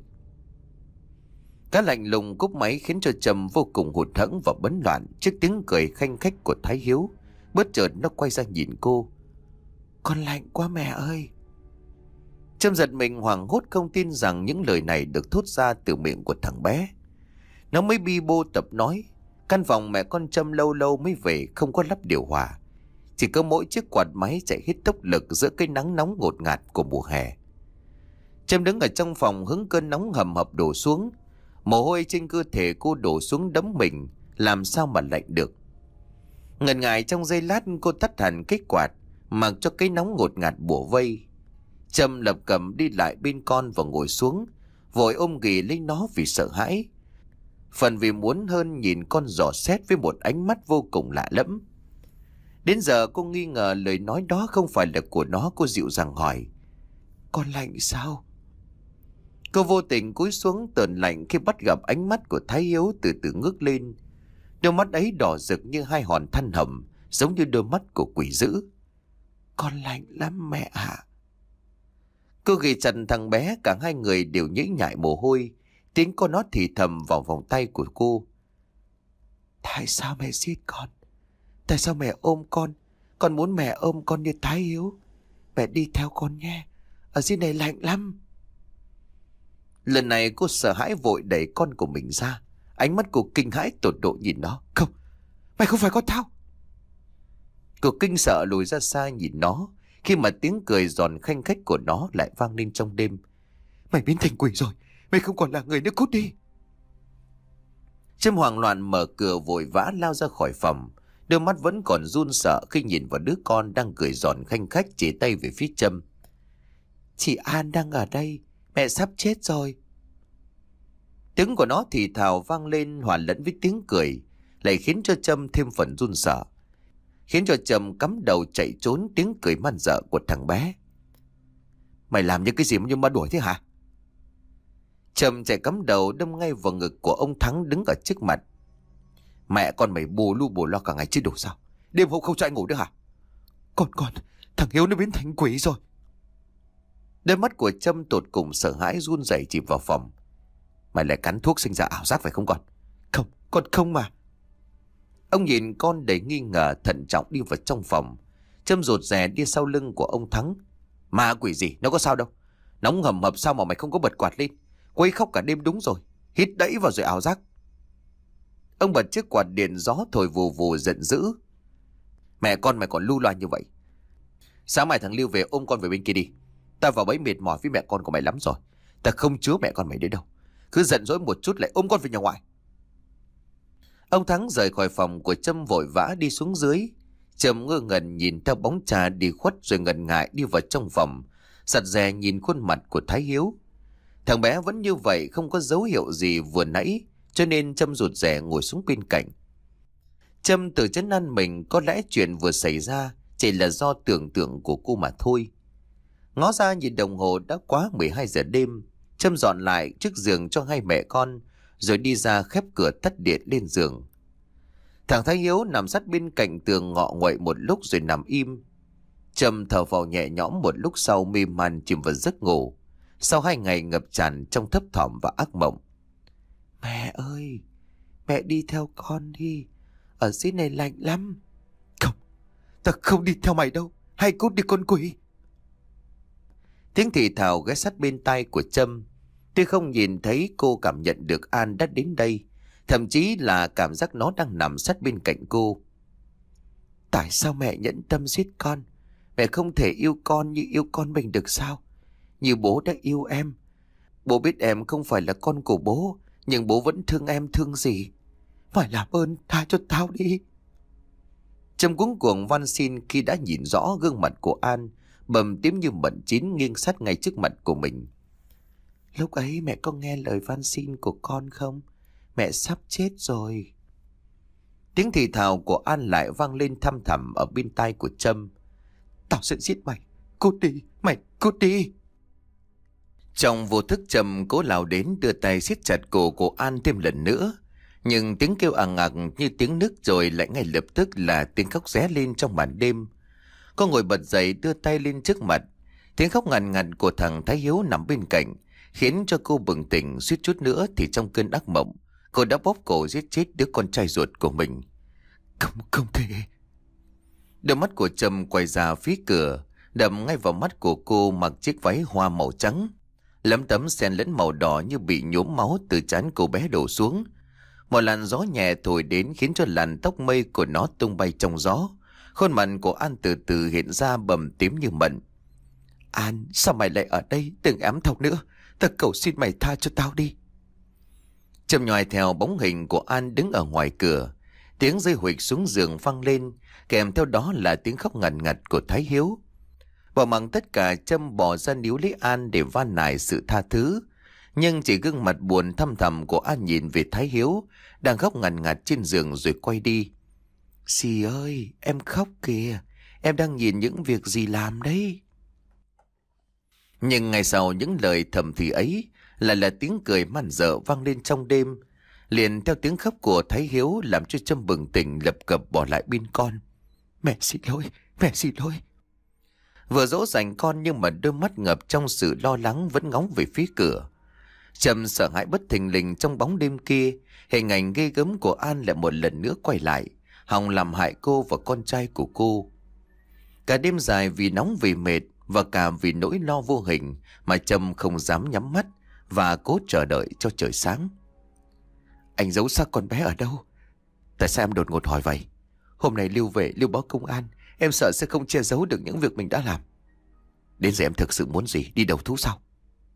Cái lạnh lùng cúp máy khiến cho Trâm vô cùng hụt hẫng và bấn loạn trước tiếng cười khanh khách của Thái Hiếu. Bất chợt nó quay ra nhìn cô. Con lạnh quá mẹ ơi. Trâm giật mình hoảng hốt không tin rằng những lời này được thốt ra từ miệng của thằng bé. Nó mới bi bô tập nói. Căn phòng mẹ con Trâm lâu lâu mới về không có lắp điều hòa. Chỉ có mỗi chiếc quạt máy chạy hết tốc lực giữa cái nắng nóng ngột ngạt của mùa hè. Trâm đứng ở trong phòng hứng cơn nóng hầm hập đổ xuống. Mồ hôi trên cơ thể cô đổ xuống đấm mình, làm sao mà lạnh được. Ngần ngại trong giây lát cô tắt hẳn cái quạt, mặc cho cái nóng ngột ngạt bủa vây. Trâm lập cập đi lại bên con và ngồi xuống, vội ôm ghì lấy nó vì sợ hãi. Phần vì muốn hơn nhìn con dò xét với một ánh mắt vô cùng lạ lẫm. Đến giờ cô nghi ngờ lời nói đó không phải là của nó. Cô dịu dàng hỏi. Con lạnh sao? Cô vô tình cúi xuống tờn lạnh khi bắt gặp ánh mắt của Thái Hiếu từ từ ngước lên. Đôi mắt ấy đỏ rực như hai hòn than hầm, giống như đôi mắt của quỷ dữ. Con lạnh lắm mẹ ạ. Cô ghì chặt thằng bé, cả hai người đều nhễ nhại mồ hôi. Tiếng con nó thì thầm vào vòng tay của cô. Tại sao mẹ giết con? Tại sao mẹ ôm con? Con muốn mẹ ôm con như Thái Hiếu. Mẹ đi theo con nhé. Ở dưới này lạnh lắm. Lần này cô sợ hãi vội đẩy con của mình ra. Ánh mắt cô kinh hãi tột độ nhìn nó. Không, mày không phải con tao. Cô kinh sợ lùi ra xa nhìn nó, khi mà tiếng cười giòn khanh khách của nó lại vang lên trong đêm. Mày biến thành quỷ rồi. Mày không còn là người nữa, cút đi. Trâm hoảng loạn mở cửa vội vã lao ra khỏi phòng. Đôi mắt vẫn còn run sợ khi nhìn vào đứa con đang cười giòn khanh khách chỉ tay về phía Trâm. Chị An đang ở đây. Mẹ sắp chết rồi. Tiếng của nó thì thào vang lên hòa lẫn với tiếng cười, lại khiến cho Trâm thêm phần run sợ, khiến cho Trâm cắm đầu chạy trốn tiếng cười man dợ của thằng bé. Mày làm những cái gì mà như ma đuổi thế hả? Trâm chạy cắm đầu đâm ngay vào ngực của ông Thắng đứng ở trước mặt. Mẹ con mày bù lu bù lo cả ngày chứ đủ sao? Đêm hôm không cho anh ngủ nữa hả? Con con Thằng Hiếu nó biến thành quỷ rồi. Đôi mắt của Trâm tột cùng sợ hãi run rẩy chìm vào phòng. Mày lại cắn thuốc sinh ra ảo giác phải không con? Không, con không mà. Ông nhìn con đầy nghi ngờ, thận trọng đi vào trong phòng. Trâm rụt rè đi sau lưng của ông Thắng. Ma quỷ gì, nó có sao đâu. Nóng hầm hập sao mà mày không có bật quạt lên? Quấy khóc cả đêm đúng rồi. Hít đẫy vào rồi ảo giác. Ông bật chiếc quạt điện gió thổi vù vù giận dữ. Mẹ con mày còn lưu loa như vậy. Sáng mai thằng Lưu về ôm con về bên kia đi. Ta vào bẫy mệt mỏi với mẹ con của mày lắm rồi. Ta không chứa mẹ con mày đến đâu. Cứ giận dỗi một chút lại ôm con về nhà ngoại. Ông Thắng rời khỏi phòng của Trâm vội vã đi xuống dưới. Trâm ngơ ngẩn nhìn theo bóng cha đi khuất rồi ngần ngại đi vào trong phòng, sặt dè nhìn khuôn mặt của Thái Hiếu. Thằng bé vẫn như vậy, không có dấu hiệu gì vừa nãy, cho nên Trâm rụt rè ngồi xuống bên cạnh. Trâm tự trấn an mình có lẽ chuyện vừa xảy ra chỉ là do tưởng tượng của cô mà thôi. Ngó ra nhìn đồng hồ đã quá mười hai giờ đêm. Trâm dọn lại chiếc giường cho hai mẹ con rồi đi ra khép cửa tắt điện lên giường. Thằng Thái Hiếu nằm sát bên cạnh tường ngọ nguậy một lúc rồi nằm im. Trâm thở vào nhẹ nhõm một lúc sau mê man chìm vào giấc ngủ. Sau hai ngày ngập tràn trong thấp thỏm và ác mộng. Mẹ ơi, mẹ đi theo con đi. Ở dưới này lạnh lắm. Không, ta không đi theo mày đâu. Hay cút đi con quỷ. Tiếng thì thào ghé sát bên tai của Trâm. Tuy không nhìn thấy, cô cảm nhận được An đã đến đây. Thậm chí là cảm giác nó đang nằm sát bên cạnh cô. Tại sao mẹ nhẫn tâm giết con? Mẹ không thể yêu con như yêu con mình được sao? Như bố đã yêu em. Bố biết em không phải là con của bố, nhưng bố vẫn thương em thương gì. Phải làm ơn tha cho tao đi. Trâm cuống cuồng van xin khi đã nhìn rõ gương mặt của An bầm tím như mận chín nghiêng sát ngay trước mặt của mình. Lúc ấy mẹ có nghe lời van xin của con không? Mẹ sắp chết rồi. Tiếng thì thào của An lại vang lên thăm thẳm ở bên tai của Trâm. Tao sẽ giết mày. Cút đi, mày cút đi. Trong vô thức Trâm cố lao đến đưa tay siết chặt cổ của An thêm lần nữa. Nhưng tiếng kêu ằng ằng như tiếng nức rồi lại ngay lập tức là tiếng khóc ré lên trong màn đêm. Cô ngồi bật dậy đưa tay lên trước mặt. Tiếng khóc ngằn ngằn của thằng Thái Hiếu nằm bên cạnh khiến cho cô bừng tỉnh, suýt chút nữa thì trong cơn ác mộng cô đã bóp cổ giết chết đứa con trai ruột của mình. Không, không thể. Đôi mắt của Trâm quay ra phía cửa, đập ngay vào mắt của cô mặc chiếc váy hoa màu trắng. Lấm tấm xen lẫn màu đỏ như bị nhuốm máu từ trán cô bé đổ xuống. Một làn gió nhẹ thổi đến khiến cho làn tóc mây của nó tung bay trong gió. Khuôn mặt của An từ từ hiện ra bầm tím như mận. An, sao mày lại ở đây? Đừng ám thọc nữa. Ta cầu xin mày tha cho tao đi. Trâm nhòi theo bóng hình của An đứng ở ngoài cửa. Tiếng dây huỵch xuống giường vang lên, kèm theo đó là tiếng khóc ngặt ngặt của Thái Hiếu. Bỏ mặc tất cả, Trâm bỏ ra níu lấy An để van nài sự tha thứ. Nhưng chỉ gương mặt buồn thăm thẳm của An nhìn về Thái Hiếu đang khóc ngặt ngặt trên giường rồi quay đi. Dì ơi, em khóc kìa. Em đang nhìn những việc dì làm đấy. Nhưng ngày sau những lời thầm thì ấy lại là tiếng cười man dợ vang lên trong đêm, liền theo tiếng khóc của Thái Hiếu làm cho Trâm bừng tỉnh, lập cập bỏ lại bên con. Mẹ xin lỗi, mẹ xin lỗi. Vừa dỗ dành con nhưng mà đôi mắt ngập trong sự lo lắng vẫn ngóng về phía cửa. Trâm sợ hãi bất thình lình trong bóng đêm kia, hình ảnh ghê gớm của An lại một lần nữa quay lại, hòng làm hại cô và con trai của cô. Cả đêm dài vì nóng vì mệt và cả vì nỗi lo vô hình mà Trâm không dám nhắm mắt và cố chờ đợi cho trời sáng. Anh giấu xác con bé ở đâu? Tại sao em đột ngột hỏi vậy? Hôm nay Lưu về, Lưu báo công an, em sợ sẽ không che giấu được những việc mình đã làm. Đến giờ em thực sự muốn gì? Đi đầu thú sao?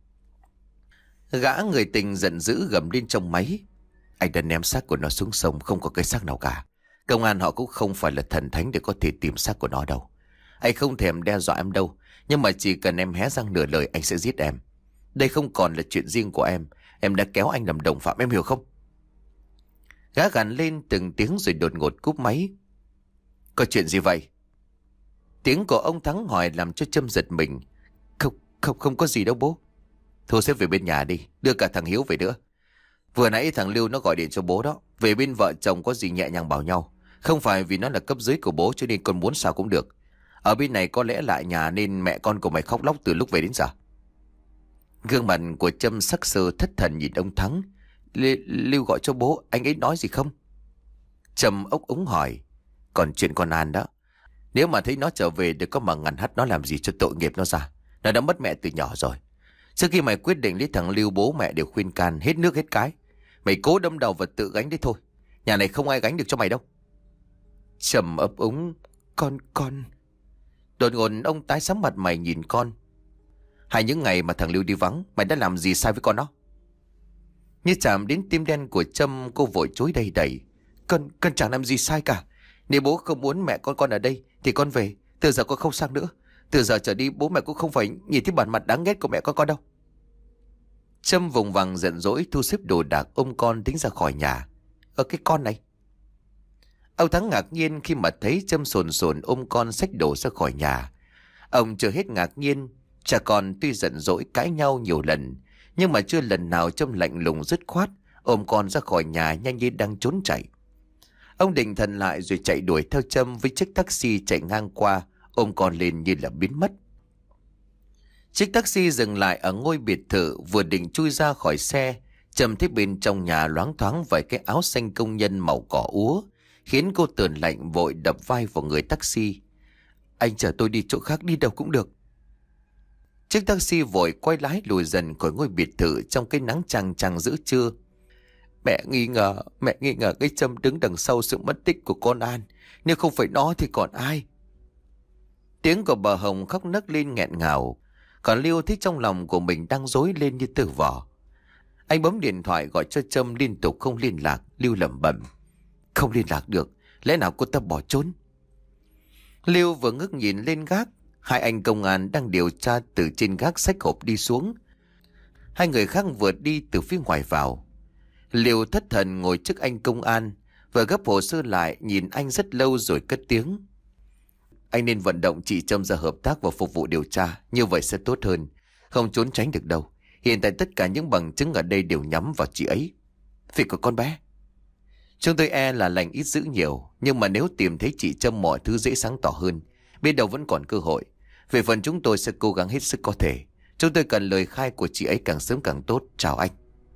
Gã người tình giận dữ gầm lên trong máy. Anh đã ném xác của nó xuống sông, không có cái xác nào cả. Công an họ cũng không phải là thần thánh để có thể tìm xác của nó đâu. Anh không thèm đe dọa em đâu, nhưng mà chỉ cần em hé răng nửa lời anh sẽ giết em. Đây không còn là chuyện riêng của em. Em đã kéo anh làm đồng phạm, em hiểu không? Gã gằn lên từng tiếng rồi đột ngột cúp máy. Có chuyện gì vậy? Tiếng của ông Thắng hỏi làm cho Trâm giật mình. Không, không, không có gì đâu bố. Thôi xếp về bên nhà đi, đưa cả thằng Hiếu về nữa. Vừa nãy thằng Lưu nó gọi điện cho bố đó. Về bên vợ chồng có gì nhẹ nhàng bảo nhau. Không phải vì nó là cấp dưới của bố cho nên con muốn sao cũng được. Ở bên này có lẽ lại nhà nên mẹ con của mày khóc lóc từ lúc về đến giờ. Gương mặt của Trâm sắc sơ thất thần nhìn ông Thắng. Lưu gọi cho bố, anh ấy nói gì không? Trâm ốc úng hỏi. Còn chuyện con An đó, nếu mà thấy nó trở về đừng có mà ngăn hắt nó làm gì cho tội nghiệp nó ra. Nó đã mất mẹ từ nhỏ rồi. Trước khi mày quyết định lấy thằng Lưu, bố mẹ đều khuyên can hết nước hết cái. Mày cố đâm đầu và tự gánh đấy thôi. Nhà này không ai gánh được cho mày đâu. Trâm ấp úng. Con, con... Đột ngột ông tái sám mặt mày nhìn con. Hay những ngày mà thằng Lưu đi vắng, mày đã làm gì sai với con nó? Như chạm đến tim đen của Trâm, cô vội chối đầy đầy. Con, con chẳng làm gì sai cả. Nếu bố không muốn mẹ con con ở đây thì con về. Từ giờ con không sang nữa. Từ giờ trở đi bố mẹ cũng không phải nhìn thấy bản mặt đáng ghét của mẹ con con đâu. Trâm vùng vằng giận dỗi thu xếp đồ đạc ôm con tính ra khỏi nhà. Ở cái con này. Ông Thắng ngạc nhiên khi mà thấy Trâm sồn sồn ôm con xách đồ ra khỏi nhà. Ông chưa hết ngạc nhiên. Cha con tuy giận dỗi cãi nhau nhiều lần, nhưng mà chưa lần nào Trâm lạnh lùng dứt khoát ôm con ra khỏi nhà nhanh như đang trốn chạy. Ông định thần lại rồi chạy đuổi theo Trâm với chiếc taxi chạy ngang qua, ôm con lên như là biến mất. Chiếc taxi dừng lại ở ngôi biệt thự, vừa định chui ra khỏi xe, Trâm thấy bên trong nhà loáng thoáng vài cái áo xanh công nhân màu cỏ úa, khiến cô tờn lạnh vội đập vai vào người taxi. Anh chở tôi đi chỗ khác, đi đâu cũng được. Chiếc taxi vội quay lái lùi dần khỏi ngôi biệt thự trong cái nắng chang chang giữa trưa. Mẹ nghi ngờ, mẹ nghi ngờ cái Trâm đứng đằng sau sự mất tích của con An. Nếu không phải nó thì còn ai? Tiếng của bà Hồng khóc nấc lên nghẹn ngào. Còn Lưu thấy trong lòng của mình đang rối lên như từ vỏ. Anh bấm điện thoại gọi cho Trâm liên tục không liên lạc. Lưu lẩm bẩm. Không liên lạc được, lẽ nào cô ta bỏ trốn? Lưu vừa ngước nhìn lên gác. Hai anh công an đang điều tra từ trên gác xách hộp đi xuống. Hai người khác vừa đi từ phía ngoài vào. Liêu thất thần ngồi trước anh công an và gấp hồ sơ lại, nhìn anh rất lâu rồi cất tiếng. Anh nên vận động chị Trâm ra hợp tác và phục vụ điều tra, như vậy sẽ tốt hơn. Không trốn tránh được đâu. Hiện tại tất cả những bằng chứng ở đây đều nhắm vào chị ấy. Việc của con bé. Chúng tôi e là lành ít dữ nhiều, nhưng mà nếu tìm thấy chị Trâm mọi thứ dễ sáng tỏ hơn. Biết đâu vẫn còn cơ hội. Về phần chúng tôi sẽ cố gắng hết sức có thể. Chúng tôi cần lời khai của chị ấy càng sớm càng tốt. Chào anh.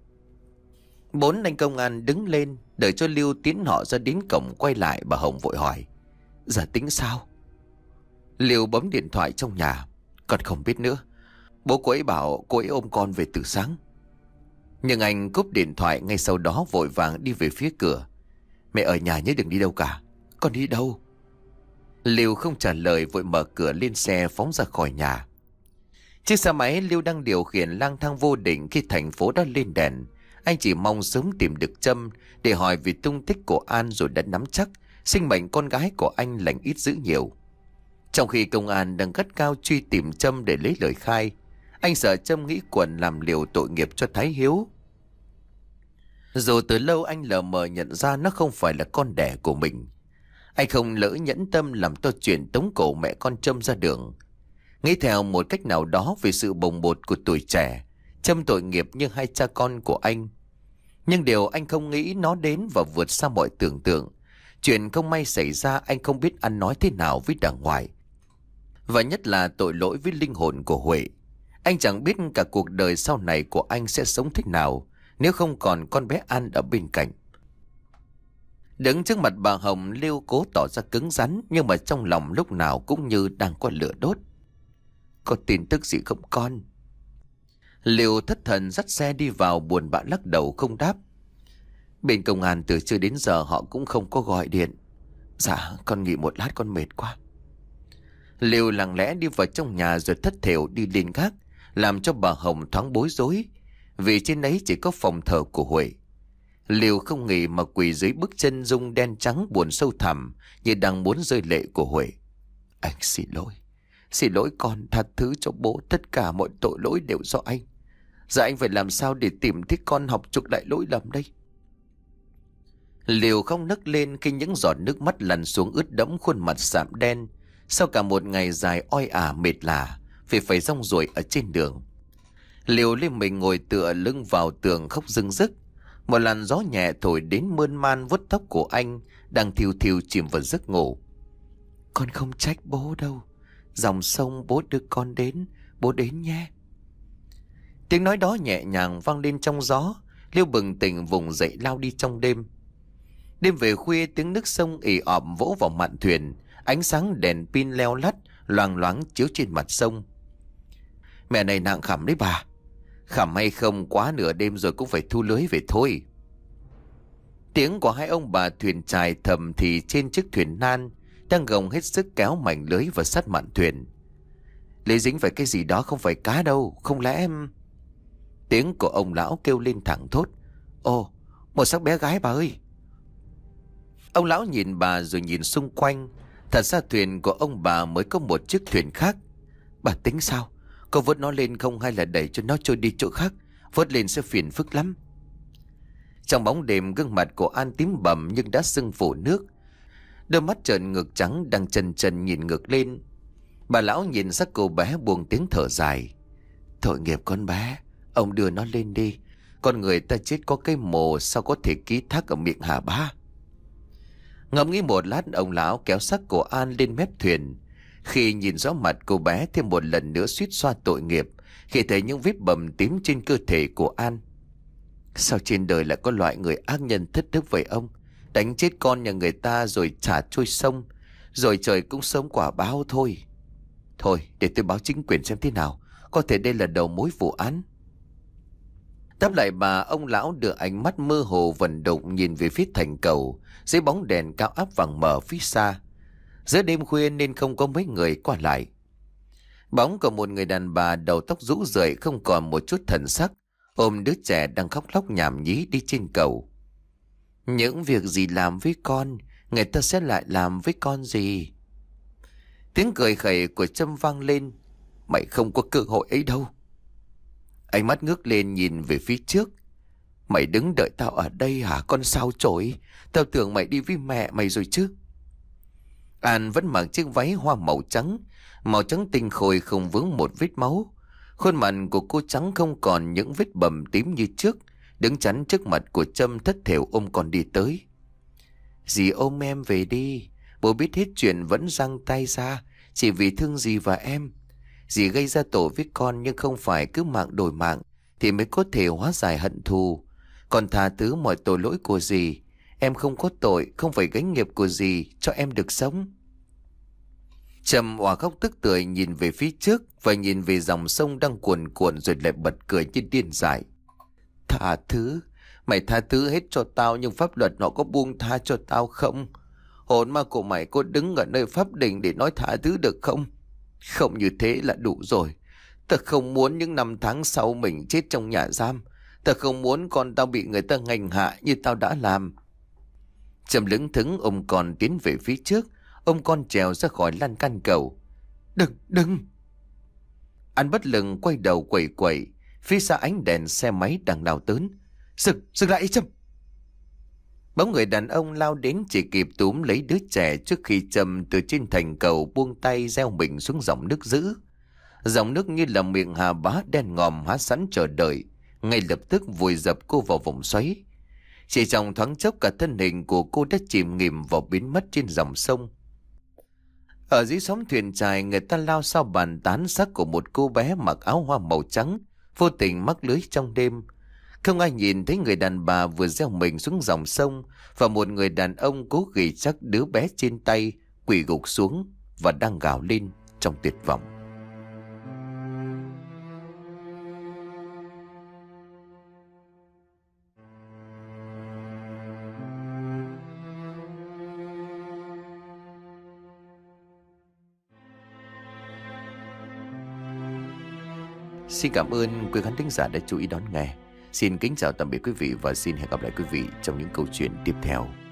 Bốn anh công an đứng lên, đợi cho Lưu tiến họ ra đến cổng quay lại, bà Hồng vội hỏi. Giờ tính sao? Lưu bấm điện thoại trong nhà. Con không biết nữa. Bố cô ấy bảo cô ấy ôm con về từ sáng. Nhưng anh cúp điện thoại ngay sau đó vội vàng đi về phía cửa. Mẹ ở nhà nhớ đừng đi đâu cả. Con đi đâu? Lưu không trả lời vội mở cửa lên xe phóng ra khỏi nhà. Chiếc xe máy Lưu đang điều khiển lang thang vô định khi thành phố đã lên đèn. Anh chỉ mong sớm tìm được Trâm để hỏi về tung tích của An, rồi đã nắm chắc sinh mệnh con gái của anh lành ít dữ nhiều. Trong khi công an đang gắt cao truy tìm Trâm để lấy lời khai, anh sợ Trâm nghĩ quẩn làm liều tội nghiệp cho Thái Hiếu. Dù từ lâu anh lờ mờ nhận ra nó không phải là con đẻ của mình, anh không lỡ nhẫn tâm làm to chuyện tống cổ mẹ con Trâm ra đường. Nghĩ theo một cách nào đó về sự bồng bột của tuổi trẻ, Trâm tội nghiệp như hai cha con của anh. Nhưng điều anh không nghĩ nó đến và vượt xa mọi tưởng tượng. Chuyện không may xảy ra anh không biết ăn nói thế nào với đàng ngoại. Và nhất là tội lỗi với linh hồn của Huệ. Anh chẳng biết cả cuộc đời sau này của anh sẽ sống thế nào nếu không còn con bé An ở bên cạnh. Đứng trước mặt bà Hồng, Liêu cố tỏ ra cứng rắn, nhưng mà trong lòng lúc nào cũng như đang có lửa đốt. Có tin tức gì không con? Liêu thất thần dắt xe đi vào, buồn bã lắc đầu không đáp. Bên công an từ trưa đến giờ họ cũng không có gọi điện. Dạ con nghỉ một lát, con mệt quá. Liêu lặng lẽ đi vào trong nhà rồi thất thểu đi lên gác, làm cho bà Hồng thoáng bối rối, vì trên ấy chỉ có phòng thờ của Huệ. Liêu không nghỉ mà quỳ dưới bước chân Dung đen trắng buồn sâu thẳm như đang muốn rơi lệ của Huệ. Anh xin lỗi. Xin lỗi con, tha thứ cho bố. Tất cả mọi tội lỗi đều do anh. Giờ anh phải làm sao để tìm thấy con, học chuộc lại lỗi lầm đây? Liêu không nấc lên khi những giọt nước mắt lăn xuống ướt đẫm khuôn mặt sạm đen. Sau cả một ngày dài oi ả mệt lả vì phải rong ruổi ở trên đường, Liêu lên mình ngồi tựa lưng vào tường khóc rưng rức. Một làn gió nhẹ thổi đến mơn man vuốt tóc của anh đang thiêu thiêu chìm vào giấc ngủ. Con không trách bố đâu. Dòng sông bố đưa con đến, bố đến nhé. Tiếng nói đó nhẹ nhàng vang lên trong gió. Liêu bừng tỉnh vùng dậy lao đi trong đêm. Đêm về khuya tiếng nước sông ì ọp vỗ vào mạn thuyền. Ánh sáng đèn pin leo lắt loang loáng chiếu trên mặt sông. Mẹ này nặng khẩm đấy bà. Khẩm hay không, quá nửa đêm rồi cũng phải thu lưới về thôi. Tiếng của hai ông bà thuyền chài thầm thì trên chiếc thuyền nan đang gồng hết sức kéo mảnh lưới vào sát mạn thuyền. Lưới dính phải cái gì đó, không phải cá đâu, không lẽ em... Tiếng của ông lão kêu lên thẳng thốt. Ồ, một xác bé gái bà ơi. Ông lão nhìn bà rồi nhìn xung quanh. Thật ra thuyền của ông bà mới có một chiếc thuyền khác. Bà tính sao? Có vớt nó lên không hay là đẩy cho nó trôi đi chỗ khác? Vớt lên sẽ phiền phức lắm. Trong bóng đêm, gương mặt của An tím bầm nhưng đã sưng phủ nước. Đôi mắt trợn ngực trắng đang chần chần nhìn ngược lên. Bà lão nhìn sắc cô bé buông tiếng thở dài. Tội nghiệp con bé, ông đưa nó lên đi. Con người ta chết có cái mồ, sao có thể ký thác ở miệng hà bá. Ngẫm nghĩ một lát, ông lão kéo xác của An lên mép thuyền. Khi nhìn rõ mặt cô bé thêm một lần nữa suýt xoa tội nghiệp khi thấy những vết bầm tím trên cơ thể của An. Sao trên đời lại có loại người ác nhân thất đức vậy ông? Đánh chết con nhà người ta rồi thả trôi sông, rồi trời cũng sớm quả báo thôi. Thôi để tôi báo chính quyền xem thế nào, có thể đây là đầu mối vụ án. Đáp lại bà, ông lão đưa ánh mắt mơ hồ vần đục nhìn về phía thành cầu dưới bóng đèn cao áp vàng mờ phía xa. Giữa đêm khuya nên không có mấy người qua lại. Bóng của một người đàn bà đầu tóc rũ rượi không còn một chút thần sắc, ôm đứa trẻ đang khóc lóc nhảm nhí đi trên cầu. Những việc gì làm với con, người ta sẽ lại làm với con gì? Tiếng cười khẩy của Trâm vang lên. Mày không có cơ hội ấy đâu. Ánh mắt ngước lên nhìn về phía trước. Mày đứng đợi tao ở đây hả con sao chổi? Tao tưởng mày đi với mẹ mày rồi chứ. An vẫn mặc chiếc váy hoa màu trắng, màu trắng tinh khôi không vướng một vết máu. Khuôn mặt của cô trắng không còn những vết bầm tím như trước, đứng chắn trước mặt của Trâm thất thểu ôm con đi tới. Dì ôm em về đi, bố biết hết chuyện vẫn giang tay ra, chỉ vì thương dì và em. Dì gây ra tội với con nhưng không phải cứ mạng đổi mạng thì mới có thể hóa giải hận thù. Còn tha thứ mọi tội lỗi của dì. Em không có tội, không phải gánh nghiệp của dì, cho em được sống. Trầm òa khóc tức tưởi nhìn về phía trước và nhìn về dòng sông đang cuồn cuộn rồi lại bật cười như điên dại. Tha thứ? Mày tha thứ hết cho tao nhưng pháp luật nó có buông tha cho tao không? Hồn ma của mày có đứng ở nơi pháp đình để nói tha thứ được không? Không, như thế là đủ rồi. Ta không muốn những năm tháng sau mình chết trong nhà giam. Ta không muốn con tao bị người ta hành hạ như tao đã làm. Trầm lững thững ôm con tiến về phía trước, ôm con trèo ra khỏi lan can cầu. Đừng, đừng! Anh bất lực quay đầu quẩy quẩy, phía xa ánh đèn xe máy đang lao tới. Dừng, dừng lại Trâm! Bóng người đàn ông lao đến chỉ kịp túm lấy đứa trẻ trước khi Trâm từ trên thành cầu buông tay gieo mình xuống dòng nước dữ. Dòng nước như là miệng hà bá đen ngòm há sẵn chờ đợi, ngay lập tức vùi dập cô vào vòng xoáy. Chỉ trong thoáng chốc cả thân hình của cô đã chìm nghỉm vào biến mất trên dòng sông. Ở dưới sóng thuyền chài, người ta lao sao bàn tán xác của một cô bé mặc áo hoa màu trắng, vô tình mắc lưới trong đêm. Không ai nhìn thấy người đàn bà vừa gieo mình xuống dòng sông và một người đàn ông cố ghi chắc đứa bé trên tay, quỳ gục xuống và đang gào lên trong tuyệt vọng. Xin cảm ơn quý khán thính giả đã chú ý đón nghe. Xin kính chào tạm biệt quý vị và xin hẹn gặp lại quý vị trong những câu chuyện tiếp theo.